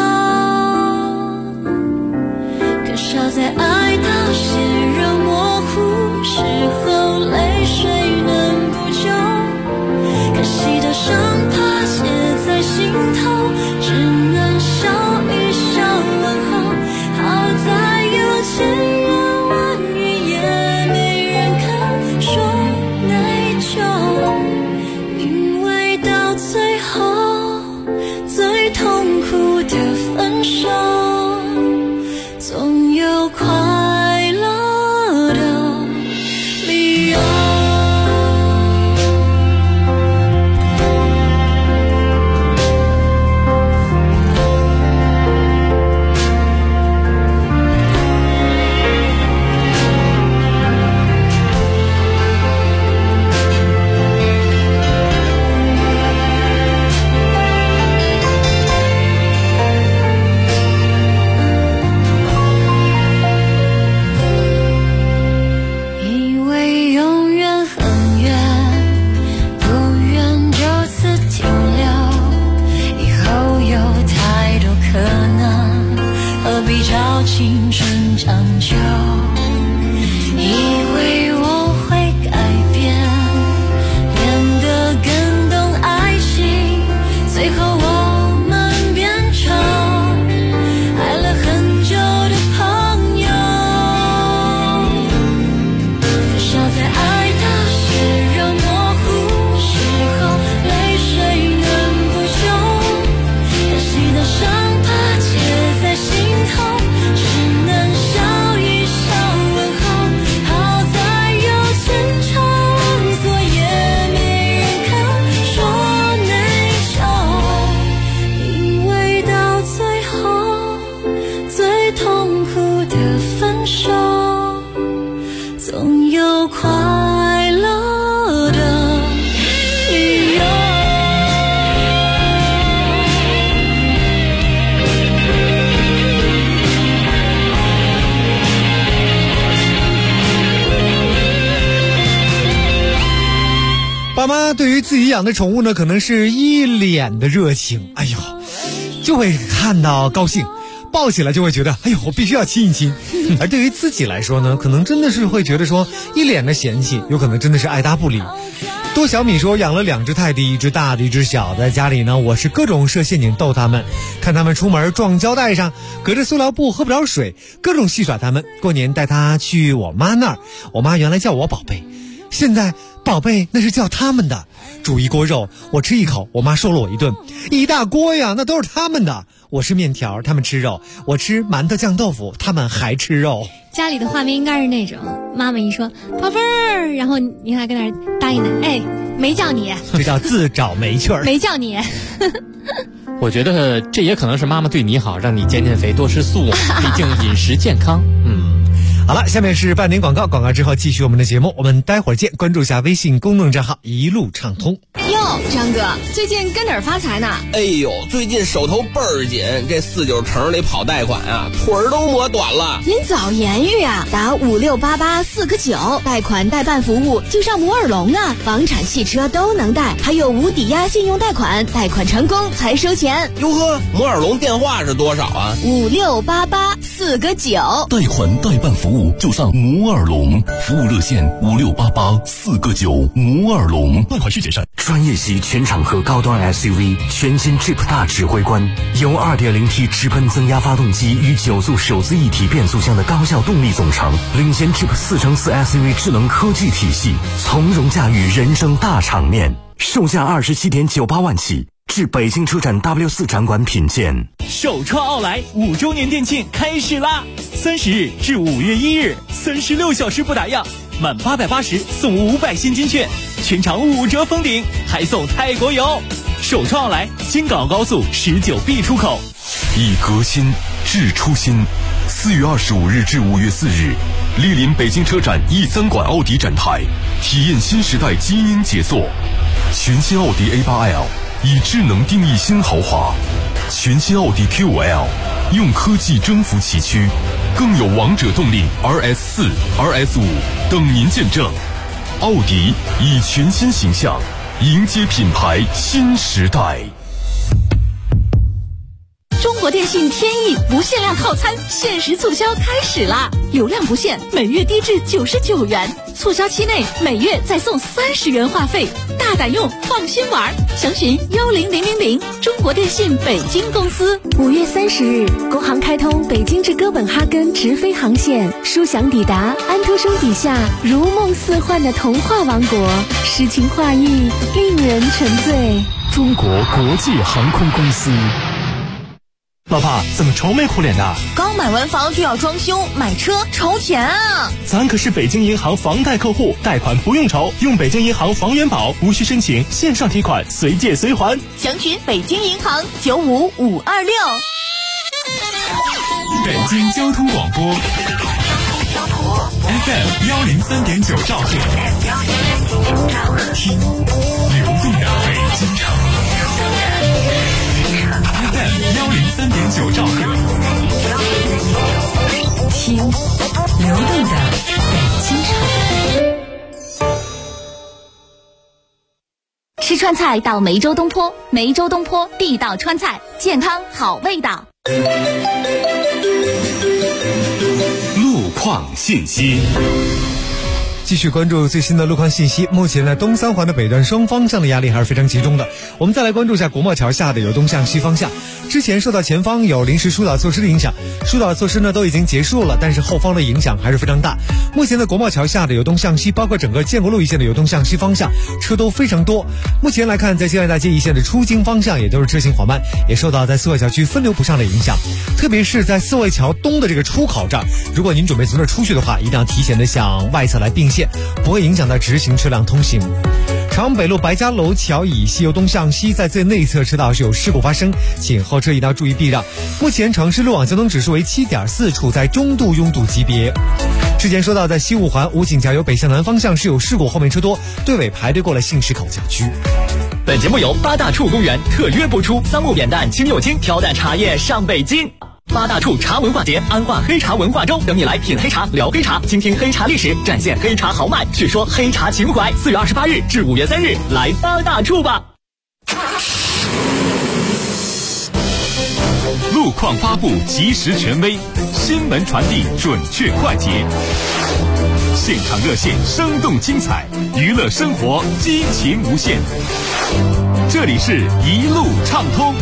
可笑在爱到血肉模糊时候，泪水能补救，可惜的伤疤结在心头，只能笑一笑问候。好在有千言万语也没人肯说内疚，因为到最后最痛苦的分手，总有快乐的理由。青春长久，以为我会改变，变得更懂爱情，最后我们变成爱了很久的朋友。可笑在爱到血肉模糊时候，泪水能补救，可惜的伤疤结在心头，总有快乐的理由。 爸妈对于自己养的宠物呢，可能是一脸的热情，哎呦，就会看到高兴，抱起来就会觉得，哎呦，我必须要亲一亲。而对于自己来说呢，可能真的是会觉得说一脸的嫌弃，有可能真的是爱答不理。多小米说，养了2只泰迪，一只大的，一只小的。家里呢，我是各种设陷阱逗他们，看他们出门撞胶带上，隔着塑料布喝不着水，各种戏耍他们。过年带他去我妈那儿，我妈原来叫我宝贝，现在宝贝那是叫他们的。煮一锅肉，我吃一口，我妈说了我一顿，一大锅呀，那都是他们的。我吃面条，他们吃肉；我吃馒头酱豆腐，他们还吃肉。 家里的画面应该是那种，妈妈一说宝贝儿，然后你还跟那儿答应的，哎，没叫你， 这叫自找没趣儿， 没叫你。 我觉得这也可能是妈妈对你好，让你减减肥，多吃素，毕竟饮食健康。 好了，下面是半点广告，广告之后继续我们的节目，我们待会儿见。关注一下微信公众账号一路畅通。 哟，张哥，最近跟哪儿发财呢？ 哎呦，最近手头倍儿紧，这49城里跑贷款啊，腿儿都磨短了。 您早言语啊，打5688-4个9，贷款代办服务就上摩尔龙啊，房产、汽车都能贷，还有无抵押信用贷款，贷款成功才收钱。 哟呵，摩尔龙电话是多少啊 ？5688-4个9， 贷款代办服务就上摩尔龙，服务热线5688-4个9，摩尔龙，贷款需谨慎。 专业级全场合高端 SUV 全新 Jeep 大指挥官，由 2.0T 直喷增压发动机与9速手自一体变速箱的高效动力总成，领先 Jeep 4×4 SUV 智能科技体系，从容驾驭人生大场面。售价27.98万起，至北京车展 W4 展馆品鉴。 首创奥莱5周年店庆开始啦！30日至5月1日，36小时不打烊，满880送500现金券，全场5折封顶，还送泰国游。首创奥莱京港高速19B 出口。 以革新致初心。4月25日至5月4日，莅临北京车展 E3 馆奥迪展台，体验新时代基因杰作。全新奥迪 A8L 以智能定义新豪华，全新奥迪 Q5L 用科技征服崎岖，更有王者动力 RS4、RS5 等您见证。奥迪以全新形象迎接品牌新时代。 中国电信天翼无限量套餐限时促销开始啦！流量不限，每月低至99元，促销期内每月再送30元话费，大胆用，放心玩。详询10000，中国电信北京公司。 5月30日，国航开通北京至哥本哈根直飞航线，舒享抵达安徒生笔下如梦似幻的童话王国，诗情画意，令人沉醉。 中国国际航空公司。老婆，怎么愁眉苦脸的？ 刚买完房就要装修，买车愁钱啊！ 咱可是北京银行房贷客户，贷款不用愁，用北京银行房源宝，无需申请，线上提款，随借随还。 详询北京银行95526。 北京交通广播 FM 103.9兆赫，听流动的北京城。FM 103.9兆赫， 听流动的北京城。 吃川菜到梅州东坡，梅州东坡地道川菜，健康好味道。 路况信息。 继续关注最新的路况信息。目前呢，东三环的北段双方向的压力还是非常集中的。我们再来关注一下国贸桥下的有东向西方向。之前受到前方有临时疏导措施的影响，疏导措施呢都已经结束了，但是后方的影响还是非常大。目前的国贸桥下的有东向西，包括整个建国路一线的有东向西方向，车都非常多。目前来看，在建外大街一线的出京方向也都是车行缓慢，也受到在四惠桥区分流不上的影响。特别是在四惠桥东的这个出口这儿，如果您准备从这儿出去的话，一定要提前的向外侧来并线，不会影响到直行车辆通行。朝阳北路白家楼桥以西由东向西，在最内侧车道是有事故发生，请后车一定要注意避让。目前城市路网交通指数为7.4，处在中度拥堵级别。之前说到，在西五环武警桥由北向南方向是有事故，后面车多，队尾排队过了信市口郊区。 本节目由八大处公园特约播出，桑木扁担清又轻，挑担茶叶上北京。 八大处茶文化节，安化黑茶文化周，等你来品黑茶、聊黑茶，倾听黑茶历史，展现黑茶豪迈，叙说黑茶情怀。4月28日至5月3日，来八大处吧！ 路况发布及时权威，新闻传递准确快捷，现场热线生动精彩，娱乐生活激情无限。这里是一路畅通。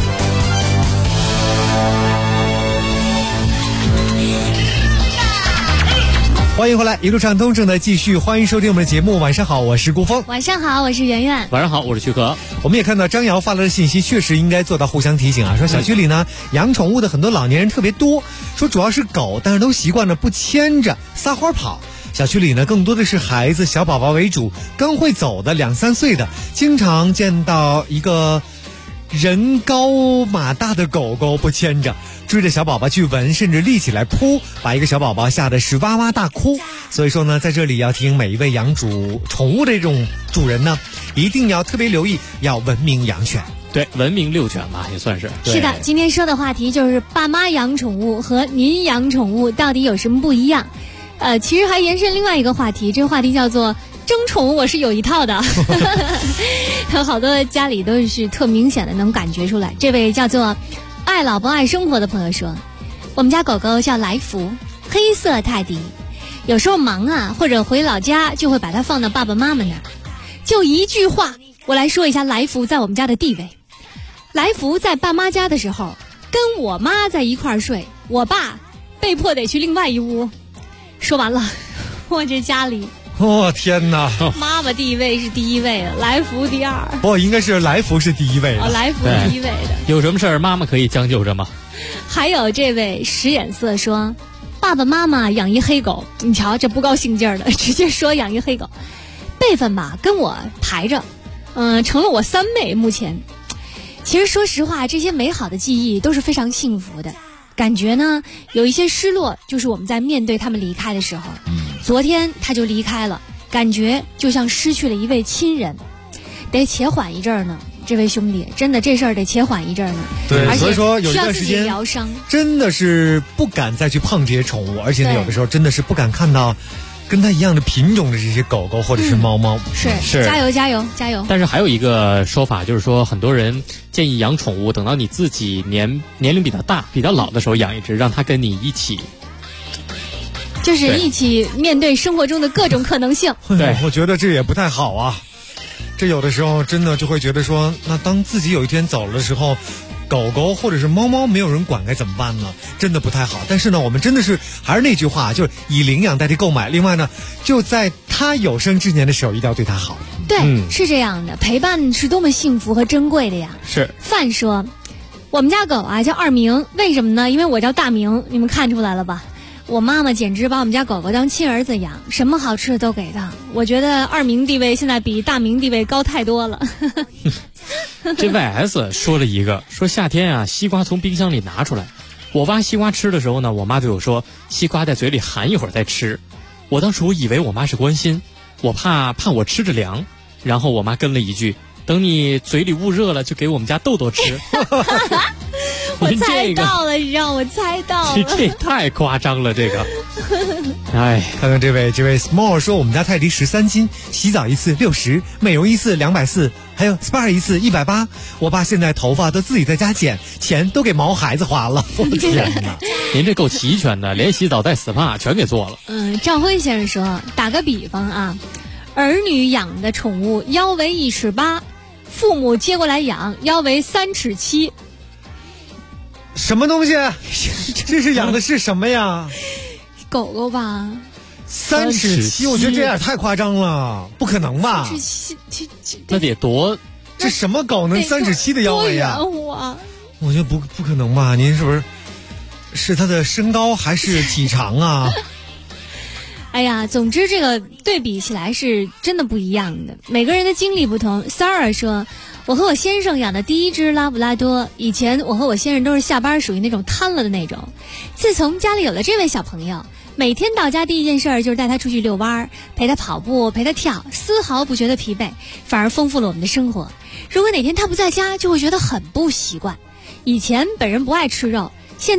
欢迎回来，一路畅通正在继续，欢迎收听我们的节目。晚上好，我是顾峰。 晚上好，我是圆圆。 晚上好，我是徐可。 我们也看到张瑶发来的信息，确实应该做到互相提醒啊。说小区里呢，养宠物的很多老年人特别多，说主要是狗，但是都习惯了不牵着撒欢跑。小区里呢，更多的是孩子、小宝宝为主，刚会走的2、3岁的，经常见到一个人高马大的狗狗不牵着，追着小宝宝去闻，甚至立起来扑，把一个小宝宝吓得是哇哇大哭。所以说呢，在这里要提醒每一位养宠物的这种主人呢，一定要特别留意，要文明养犬。 对，文明遛犬吧，也算是。 是的，今天说的话题就是爸妈养宠物和您养宠物到底有什么不一样。其实还延伸另外一个话题，这个话题叫做争宠物，我是有一套的。有好多家里都是特明显的能感觉出来。这位叫做爱老婆爱生活的朋友说，我们家狗狗叫来福，黑色泰迪，有时候忙啊或者回老家就会把它放到爸爸妈妈那儿。就一句话，我来说一下来福在我们家的地位。来福在爸妈家的时候跟我妈在一块儿睡，我爸被迫得去另外一屋。说完了，我这家里天哪， 妈妈地位是第一位的，来福第二。 应该是来福是第一位的。 来福第一位的。 有什么事儿妈妈可以将就着吗？ 还有这位使眼色说，爸爸妈妈养一黑狗，你瞧这不高兴劲儿的，直接说养一黑狗，辈分吧跟我排着，成了我3妹。目前其实说实话，这些美好的记忆都是非常幸福的。感觉呢有一些失落，就是我们在面对他们离开的时候，昨天他就离开了，感觉就像失去了一位亲人，得且缓一阵儿呢。这位兄弟，真的这事儿得且缓一阵儿呢。 对，所以说有一段时间疗伤， 真的是不敢再去碰这些宠物，而且呢有的时候真的是不敢看到跟它一样的品种的这些狗狗或者是猫猫。 是，加油加油加油！ 但是还有一个说法，就是说很多人建议养宠物，等到你自己年龄比较大、比较老的时候养一只，让它跟你一起， 就是一起面对生活中的各种可能性。 对，我觉得这也不太好啊。这有的时候真的就会觉得说，那当自己有一天走了的时候，狗狗或者是猫猫没有人管该怎么办呢？真的不太好。但是呢，我们真的是还是那句话，就是以领养代替购买。另外呢，就在它有生之年的时候，一定要对它好。 对，是这样的，陪伴是多么幸福和珍贵的呀。 是。 范说，我们家狗啊叫二明，为什么呢？因为我叫大明，你们看出来了吧？我妈妈简直把我们家狗狗当亲儿子养，什么好吃的都给它。我觉得二明地位现在比大明地位高太多了。 这 YS 说了一个，说夏天啊，西瓜从冰箱里拿出来，我挖西瓜吃的时候呢，我妈对我说，西瓜在嘴里含一会儿再吃。我当时我以为我妈是关心，我怕我吃着凉，然后我妈跟了一句，等你嘴里捂热了就给我们家豆豆吃。 我猜到了，你让我猜到了， 这太夸张了，这个。哎， 看看这位 Small 说，我们家泰迪13斤，洗澡一次60，美容一次240，还有 SPA 一次180。我爸现在头发都自己在家剪，钱都给毛孩子花了。我的天哪， 您这够齐全的，连洗澡带 SPA 全给做了。 赵辉先生说，打个比方啊，儿女养的宠物腰围1.8尺，父母接过来养，腰围3.7尺。 什么东西？这是养的是什么呀？ 狗狗吧。 3.7尺，我觉得这样太夸张了，不可能吧 ？3.7， 那得多？ 这什么狗能3.7尺的腰围呀？我觉得不可能吧？您是不是它的身高还是体长啊？ 哎呀，总之这个对比起来是真的不一样的，每个人的经历不同。Sarah 说，我和我先生养的第一只拉布拉多，以前我和我先生都是下班属于那种瘫了的那种，自从家里有了这位小朋友，每天到家第一件事就是带他出去遛弯，陪他跑步，陪他跳，丝毫不觉得疲惫，反而丰富了我们的生活。如果哪天他不在家，就会觉得很不习惯。以前本人不爱吃肉，现在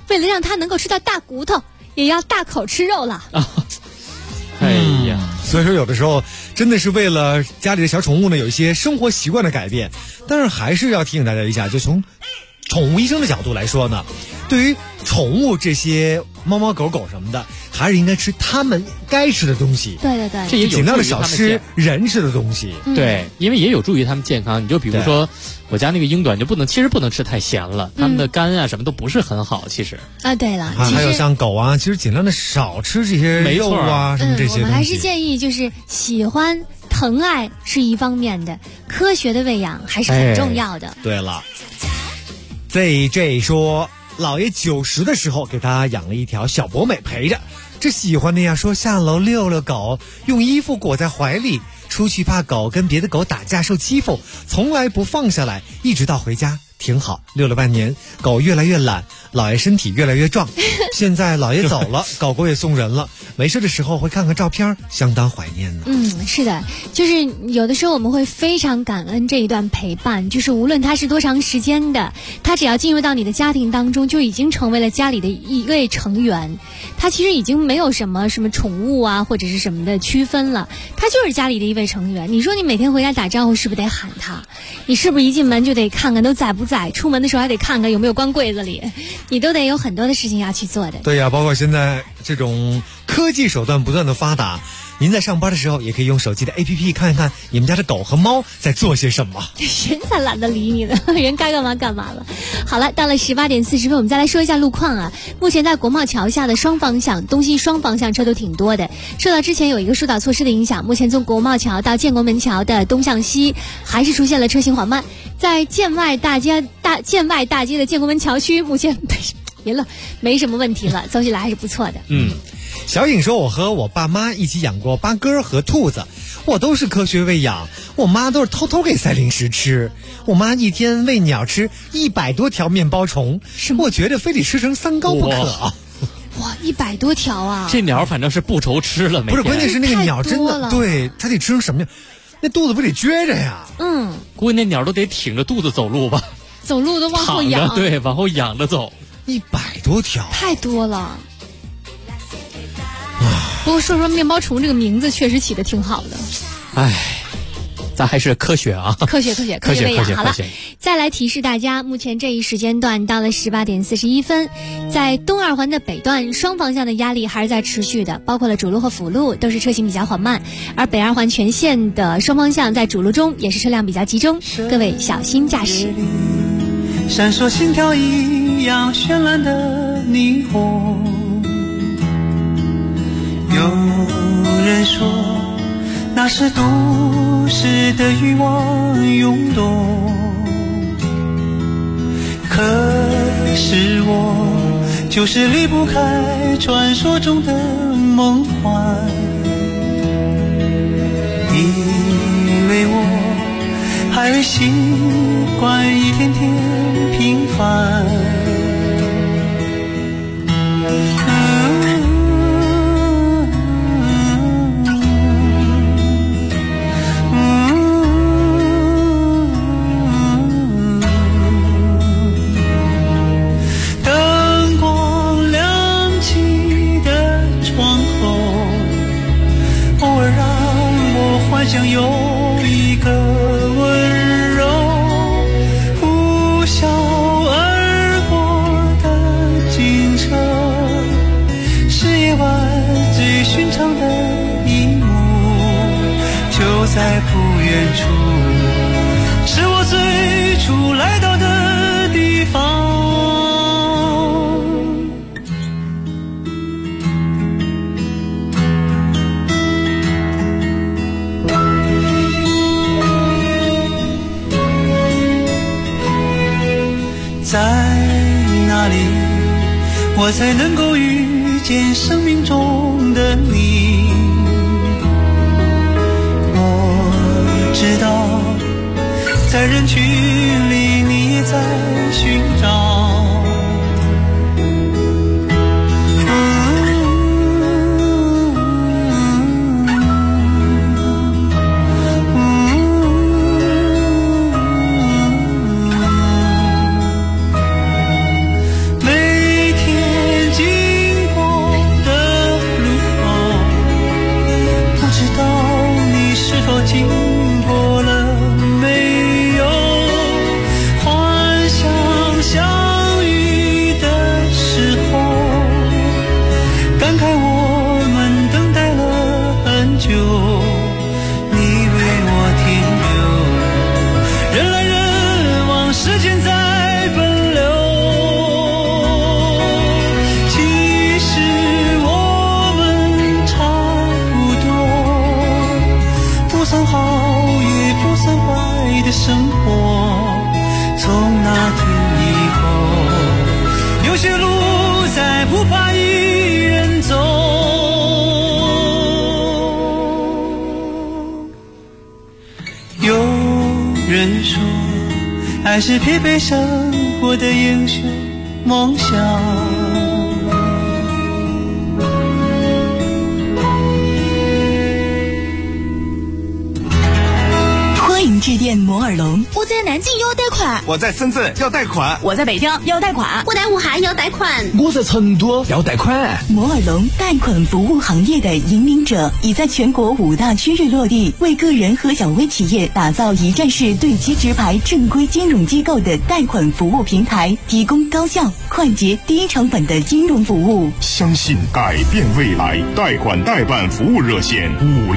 为了让它能够吃到大骨头，也要大口吃肉了。 哎呀， 所以说有的时候真的是为了家里的小宠物呢有一些生活习惯的改变，但是还是要提醒大家一下，就从宠物医生的角度来说呢，对于宠物这些猫猫狗狗什么的，还是应该吃他们该吃的东西。 对对对， 这也尽量的少吃人吃的东西。 对，因为也有助于他们健康。你就比如说我家那个英短就其实不能吃太咸了，他们的肝啊什么都不是很好。其实啊，对了， 还有像狗啊，其实尽量的少吃这些肉啊什么这些东西。 我们还是建议就是喜欢疼爱是一方面的，科学的喂养还是很重要的。 对了。ZJ 说，姥爷90的时候给他养了一条小博美陪着，这喜欢的呀，说下楼遛遛狗，用衣服裹在怀里，出去怕狗跟别的狗打架受欺负，从来不放下来，一直到回家挺好。遛了半年，狗越来越懒，姥爷身体越来越壮，现在姥爷走了，狗狗也送人了，没事的时候会看看照片，相当怀念呢。 是的，就是有的时候我们会非常感恩这一段陪伴，就是无论它是多长时间的，它只要进入到你的家庭当中，就已经成为了家里的一位成员，它其实已经没有什么宠物啊或者是什么的区分了，它就是家里的一位成员。你说你每天回家打招呼是不是得喊它？你是不是一进门就得看看都在不在？出门的时候还得看看有没有关柜子里，你都得有很多的事情要去做的。 对呀，包括现在这种科技手段不断的发达，您在上班的时候也可以用手机的 APP 看一看你们家的狗和猫在做些什么。 人才懒得理你呢，人该干嘛干嘛了。好了，到了18点40分，我们再来说一下路况啊。目前在国贸桥下的双方向东西双方向车都挺多的，受到之前有一个疏导措施的影响，目前从国贸桥到建国门桥的东向西还是出现了车行缓慢。在建外大街的建国门桥区，目前没什么问题了，走起来还是不错的。 小颖说，我和我爸妈一起养过八哥和兔子，我都是科学喂养，我妈都是偷偷给塞零食吃。我妈一天喂鸟吃100多条面包虫，我觉得非得吃成3高不可。 哇，100多条啊！ 这鸟反正是不愁吃了， 不是，关键是那个鸟真的，对，它得吃成什么样？那肚子不得撅着呀？ 估计那鸟都得挺着肚子走路吧？ 走路都往后仰， 对，往后仰着走。 100多条， 太多了。不过说面包虫这个名字确实起得挺好的。 哎，咱还是科学啊， 科学喂养。好了，再来提示大家，目前这一时间段到了18点41分，在东二环的北段双方向的压力还是在持续的，包括了主路和辅路都是车行比较缓慢，而北二环全线的双方向在主路中也是车辆比较集中，各位小心驾驶。 闪烁心跳一样绚烂的霓虹，有人说那是都市的欲望涌动，可是我就是离不开传说中的梦幻，因为我还未习惯一天天平凡。想有一个温柔呼啸而过的警车，是夜晚最寻常的一幕，就在不远处，是我最初来到的地方。在哪里我才能够遇见生命中的你？我知道在人群里你也在寻找，每天还是疲惫生活的英雄梦想。 欢迎致电摩尔龙。 我在南京要贷款， 我在深圳要贷款， 我在北京要贷款， 我在武汉要贷款， 我在成都要贷款。 摩尔龙贷款服务行业的引领者，已在全国5大区域落地，为个人和小微企业打造一站式对接直排正规金融机构的贷款服务平台，提供高效、快捷、低成本的金融服务。 相信改变未来，贷款代办服务热线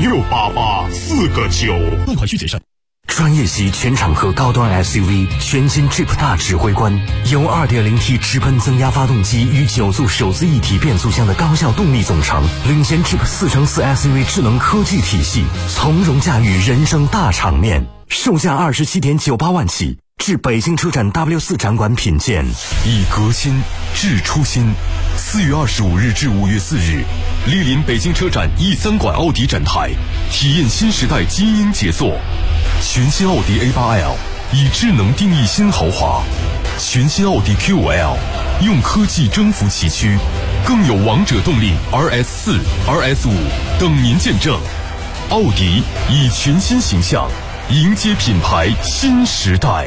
568849， 贷款需谨慎。 专业级全场合高端 SUV 全新 Jeep 大指挥官，由 2.0T 直喷增压发动机与9速手自一体变速箱的高效动力总成，领先 Jeep 4×4 SUV 智能科技体系，从容驾驭人生大场面。售价27.98万起，至北京车展 W4 展馆品鉴。 以革新致初心。4月25日至5月4日，莅临北京车展 E3 馆奥迪展台，体验新时代精英杰作。全新奥迪 A8L 以智能定义新豪华，全新奥迪 Q5L 用科技征服崎岖，更有王者动力 RS4、RS5 等您见证。奥迪以全新形象迎接品牌新时代。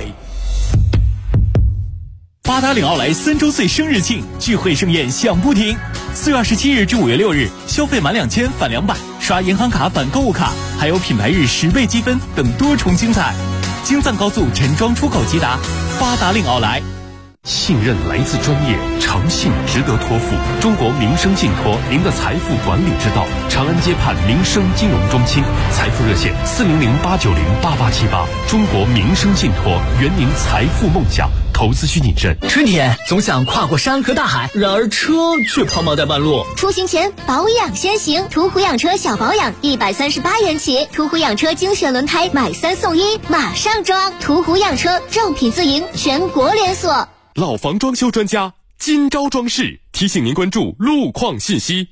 八达岭奥莱3周岁生日庆聚会盛宴响不停，4月27日至5月6日，消费满2000返200，刷银行卡返购物卡，还有品牌日10倍积分等多重精彩。京藏高速陈庄出口捷达，八达岭奥莱。 信任来自专业，诚信值得托付。中国民生信托，您的财富管理之道。长安街畔民生金融中心，财富热线400-890-8878。中国民生信托，圆您财富梦想。投资需谨慎。 春天总想跨过山和大海，然而车却抛锚在半路。 出行前保养先行，途虎养车小保养138元起，途虎养车精选轮胎买3送1，马上装。途虎养车正品自营，全国连锁。 老房装修专家金招装饰提醒您关注路况信息。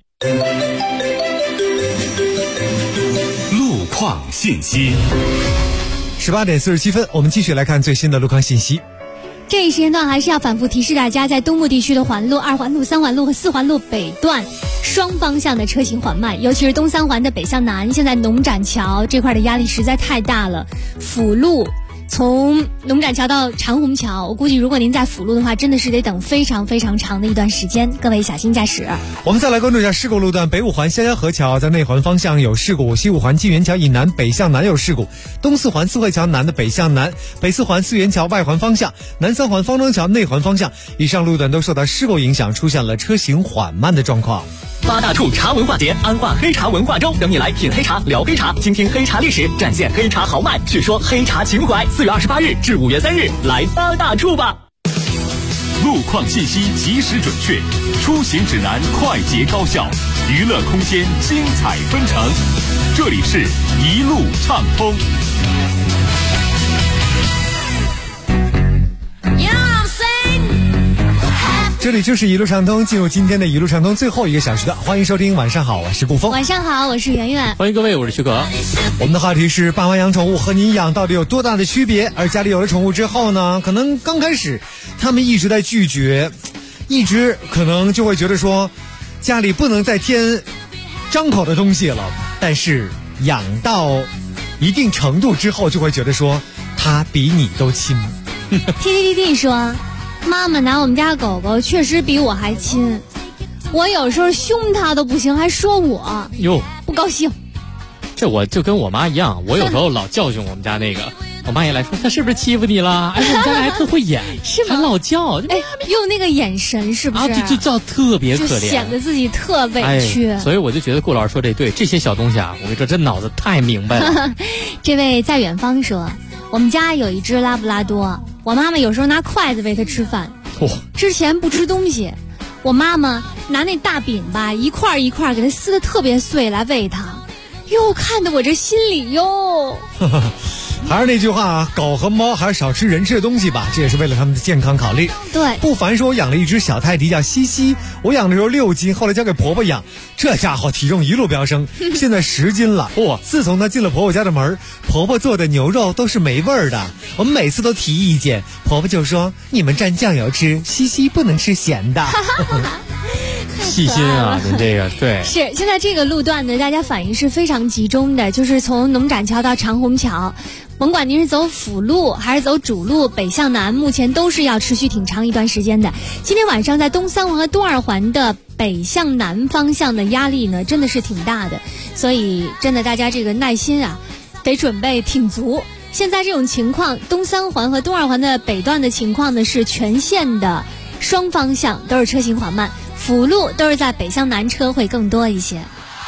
路况信息。 18点47分，我们继续来看最新的路况信息。 这一时间段还是要反复提示大家，在东部地区的环路、2环路、3环路和4环路北段双方向的车行缓慢，尤其是东3环的北向南，现在农展桥这块的压力实在太大了。辅路从农展桥到长虹桥，我估计如果您在辅路的话，真的是得等非常非常长的一段时间，各位小心驾驶。 我们再来关注一下事故路段，北5环襄阳河桥在内环方向有事故，西5环金源桥以南北向南有事故，东4环四惠桥南的北向南，北4环四元桥外环方向，南3环方庄桥内环方向，以上路段都受到事故影响，出现了车行缓慢的状况。 八大处茶文化节，安化黑茶文化周，等你来品黑茶、聊黑茶，倾听黑茶历史，展现黑茶豪迈，叙说黑茶情怀。4月28日至5月3日，来八大处吧！ 路况信息及时准确，出行指南快捷高效，娱乐空间精彩纷呈。这里是一路畅通。 这里就是一路畅通，进入今天的一路畅通最后一个小时的，欢迎收听。晚上好，我是顾峰。 晚上好，我是圆圆。 欢迎各位，我是徐可。 我们的话题是爸妈养宠物和您养到底有多大的区别？而家里有了宠物之后呢，可能刚开始他们一直在拒绝，一直可能就会觉得说家里不能再添张口的东西了，但是养到一定程度之后就会觉得说他比你都亲。 TTTT 说，妈妈拿我们家狗狗确实比我还亲，我有时候凶它都不行，还说我哟不高兴。 这我就跟我妈一样，我有时候老教训我们家那个，我妈也来说他是不是欺负你了？哎，我们家还特会演， 是吗？ 还老叫， 哎，用那个眼神是不是？ 啊，就叫特别可怜， 就显得自己特委屈。 哎，所以我就觉得顾老师说这对，这些小东西啊，我跟你说，这脑子太明白了。 这位在远方说，我们家有一只拉布拉多，我妈妈有时候拿筷子喂它吃饭。之前不吃东西，我妈妈拿那大饼吧，一块一块给它撕得特别碎来喂它，哟，看得我这心里哟。 还是那句话啊，狗和猫还是少吃人吃的东西吧，这也是为了它们的健康考虑。 对， 不凡说我养了一只小泰迪叫西西，我养的时候6斤，后来交给婆婆养，这家伙体重一路飙升，现在10斤了。哇！自从他进了婆婆家的门，婆婆做的牛肉都是没味儿的，我们每次都提意见，婆婆就说你们蘸酱油吃，西西不能吃咸的。 细心啊，您这个对。 是，现在这个路段呢，大家反应是非常集中的，就是从农展桥到长虹桥，甭管您是走辅路还是走主路，北向南，目前都是要持续挺长一段时间的。今天晚上在东三环和东二环的北向南方向的压力呢，真的是挺大的，所以真的大家这个耐心啊，得准备挺足。现在这种情况，东三环和东二环的北段的情况呢，是全线的双方向都是车行缓慢，辅路都是在北向南车会更多一些。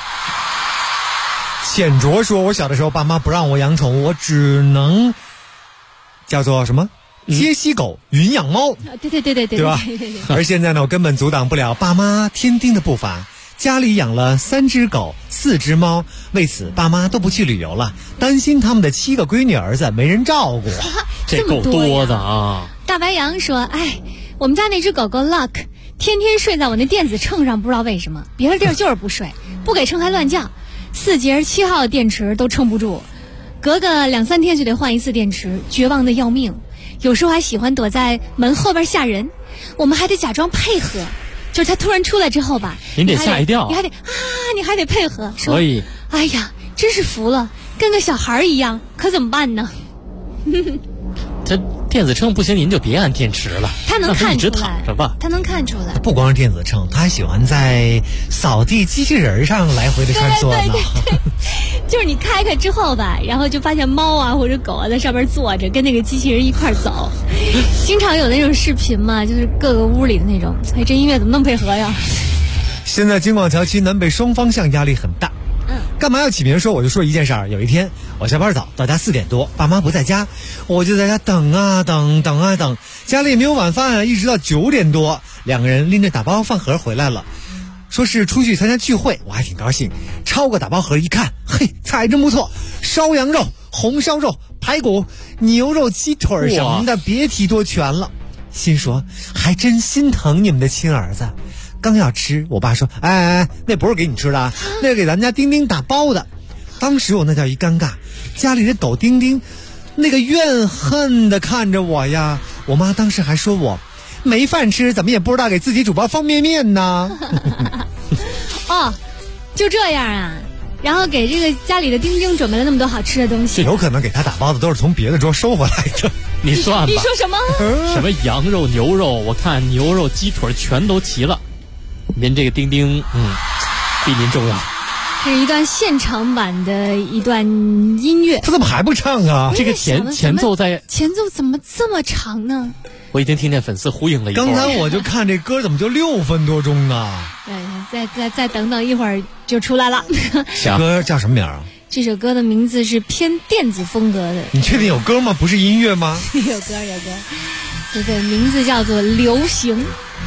浅卓说，我小的时候爸妈不让我养宠物，我只能叫做什么接西狗、云养猫。 对吧？而现在呢，我根本阻挡不了爸妈天丁的步伐，家里养了3只狗、4只猫，为此爸妈都不去旅游了，担心他们的7个闺女儿子没人照顾。 这够多的啊！ 大白羊说，哎，我们家那只狗狗 Luck 天天睡在我那电子秤上，不知道为什么，别的地儿就是不睡，不给秤还乱叫，4节7号的电池都撑不住，隔个2-3天就得换一次电池，绝望的要命。有时候还喜欢躲在门后边吓人，我们还得假装配合，就是他突然出来之后吧， 您得吓一跳， 你还得配合， 所以哎呀，真是服了，跟个小孩一样，可怎么办呢？ 这电子秤不行，您就别按电池了。 他能看出来， 一直躺着吧。 他能看出来。 不光是电子秤，他还喜欢在扫地机器人上来回的穿梭呢。 对，就是你开之后吧，然后就发现猫啊或者狗啊在上面坐着，跟那个机器人一块走。经常有那种视频嘛，就是各个屋里的那种。哎，这音乐怎么那么配合呀？ 现在京广桥区南北双方向压力很大。干嘛要起名说？我就说一件事儿。有一天我下班早，到家4点多，爸妈不在家，我就在家等啊等，家里也没有晚饭啊，一直到9点多，2个人拎着打包饭盒回来了，说是出去参加聚会，我还挺高兴。抄个打包盒一看，嘿，菜真不错，烧羊肉、红烧肉、排骨、牛肉、鸡腿什么的，别提多全了。心说还真心疼你们的亲儿子。刚要吃，我爸说：“哎，那不是给你吃的啊，那是给咱家丁丁打包的。”当时我那叫一尴尬，家里的狗丁丁，那个怨恨的看着我呀。我妈当时还说我没饭吃，怎么也不知道给自己煮包方便面呢。 哦，就这样啊。然后给这个家里的丁丁准备了那么多好吃的东西， 有可能给他打包的都是从别的桌收回来的。 你算吧。 你说什么？ 什么羊肉、牛肉？我看牛肉、鸡腿全都齐了。您这个丁丁，比您重要。 这是一段现场版的一段音乐。 他怎么还不唱啊？ 这个前奏怎么这么长呢？ 我已经听见粉丝呼应了一波。 刚才我就看这歌怎么就6分多钟啊？ 对，再等等一会儿就出来了。 歌叫什么名啊？ 这首歌的名字是偏电子风格的。 你确定有歌吗？不是音乐吗？ 有歌。这个名字叫做《流行》。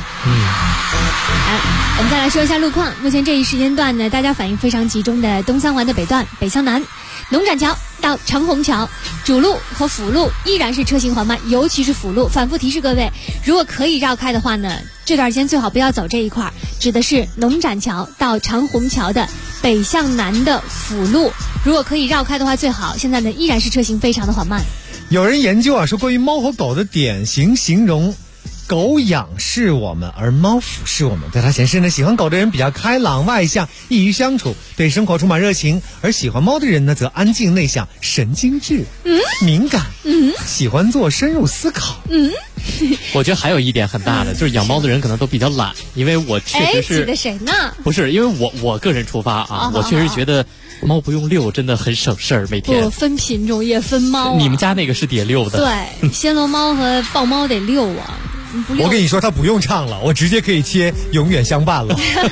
我们再来说一下路况。目前这一时间段呢，大家反应非常集中的东三环的北段北向南，农展桥到长虹桥，主路和辅路依然是车行缓慢，尤其是辅路。反复提示各位，如果可以绕开的话呢，这段时间最好不要走这一块，指的是农展桥到长虹桥的北向南的辅路。如果可以绕开的话最好，现在呢依然是车行非常的缓慢。 有人研究说关于猫和狗的典型形容，狗仰视我们，而猫俯视我们。对它显示呢，喜欢狗的人比较开朗外向，易于相处，对生活充满热情；而喜欢猫的人呢，则安静内向，神经质，敏感，喜欢做深入思考。 我觉得还有一点很大的，就是养猫的人可能都比较懒，因为我确实是。 指的谁呢？ 不是，因为我个人出发啊，我确实觉得猫不用遛真的很省事儿，每天。 不分品种也分猫。 你们家那个是得遛的。 对，暹罗猫和豹猫得遛啊。 我跟你说，他不用唱了，我直接可以切永远相伴了。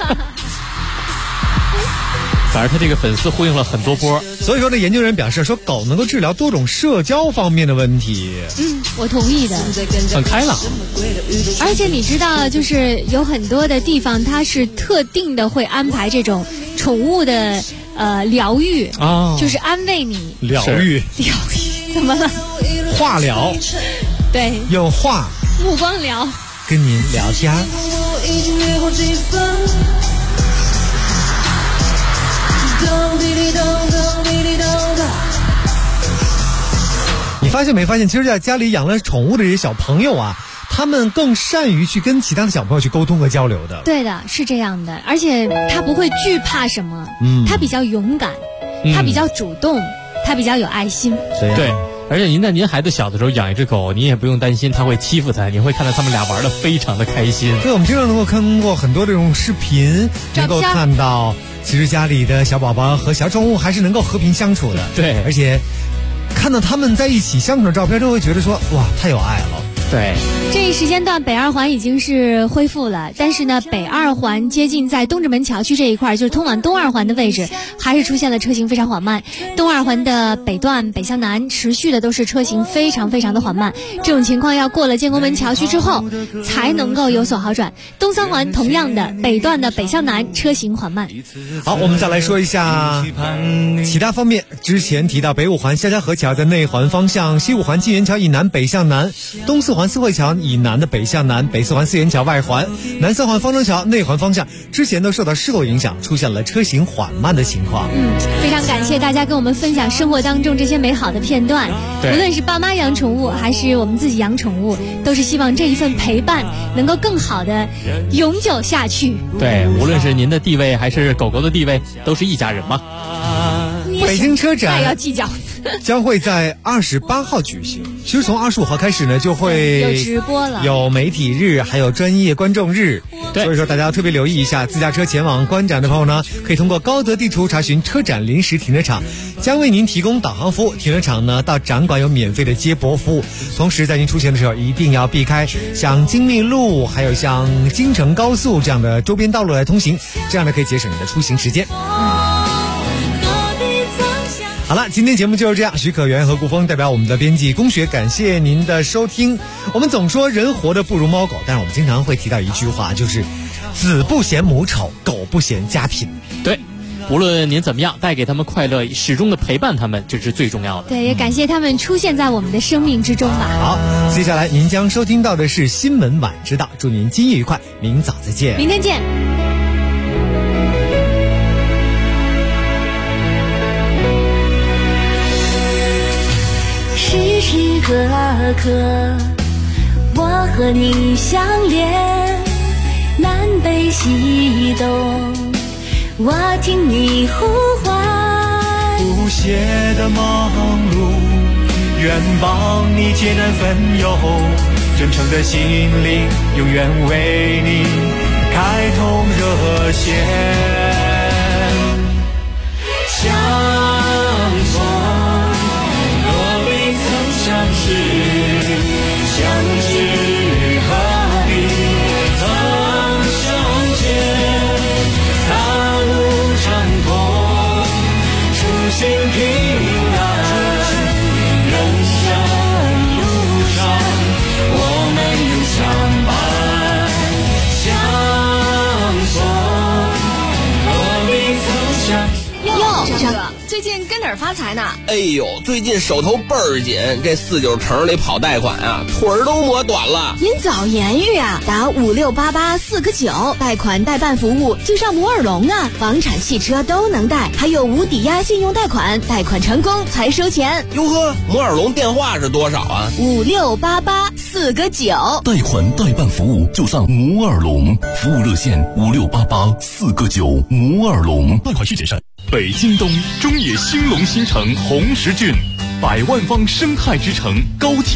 反正他这个粉丝呼应了很多波， 所以说呢，研究人表示说，狗能够治疗多种社交方面的问题。 我同意的， 很开朗。 而且你知道，就是有很多的地方，它是特定的会安排这种宠物的疗愈啊， 就是安慰你。 疗愈。 怎么了？ 话聊， 对， 用话目光聊， 跟您聊天。你发现没发现，其实在家里养了宠物的这些小朋友啊，他们更善于去跟其他的小朋友去沟通和交流的。 对的，是这样的，而且他不会惧怕什么，他比较勇敢，他比较主动，他比较有爱心。 对，而且您在您孩子小的时候养一只狗，你也不用担心他会欺负他，你会看到他们俩玩得非常的开心。 对，我们经常能够看过很多这种视频，能够看到其实家里的小宝宝和小宠物还是能够和平相处的。 对， 而且看到他们在一起相处的照片，就会觉得说哇，太有爱了。 对， 这一时间段北二环已经是恢复了，但是呢，北二环接近在东直门桥区这一块，就是通往东二环的位置，还是出现了车行非常缓慢。东二环的北段北向南持续的都是车行非常非常的缓慢，这种情况要过了建国门桥区之后才能够有所好转。东三环同样的北段的北向南车行缓慢。 好，我们再来说一下其他方面。之前提到北五环下家河桥在内环方向，西五环金源桥以南北向南，东四环四惠桥以南的北向南，北四环四元桥外环，南三环方庄桥内环方向之前都受到事故影响，出现了车行缓慢的情况。 非常感谢大家跟我们分享生活当中这些美好的片段。无论是爸妈养宠物还是我们自己养宠物，都是希望这一份陪伴能够更好的永久下去。 对，无论是您的地位还是狗狗的地位，都是一家人嘛。 北京车展要计较将会在28号举行。其实从25号开始呢，就会有直播了， 有媒体日，还有专业观众日。所以说大家要特别留意一下，自驾车前往观展的朋友呢，可以通过高德地图查询车展临时停车场，将为您提供导航服务。停车场呢，到展馆有免费的接驳服务。同时在您出行的时候一定要避开像京密路还有像京承高速这样的周边道路来通行，这样呢可以节省你的出行时间。好了，今天节目就是这样。许可元和顾峰代表我们的编辑龚学，感谢您的收听。我们总说人活得不如猫狗，但是我们经常会提到一句话，就是子不嫌母丑，狗不嫌家贫。 对，无论您怎么样，带给他们快乐，始终的陪伴他们，这是最重要的。 对，也感谢他们出现在我们的生命之中吧。 好，接下来您将收听到的是新闻晚知道，祝您今夜愉快，明早再见。 明天见。 时时刻刻我和你相连，南北西东我听你呼唤， 不懈的忙碌愿帮你解难分忧，真诚的心灵永远为你开通热线，相逢相识，相知何必曾相见，大路长空，初心平安，人生路上我们永相伴，相逢何必曾相识。 这个最近跟哪儿发财呢？ 哎呦，最近手头倍儿紧，这49城里跑贷款啊，腿儿都磨短了。 您早言语啊，打5688-4个9，贷款代办服务就上摩尔龙啊，房产汽车都能贷，还有无抵押信用贷款，贷款成功才收钱。 哟呵，摩尔龙电话是多少啊 ？5688-4个9， 贷款代办服务就上摩尔龙，服务热线5688-4个9，摩尔龙，贷款需谨慎。 北京东中野兴隆新城红石郡，100万方生态之城高铁。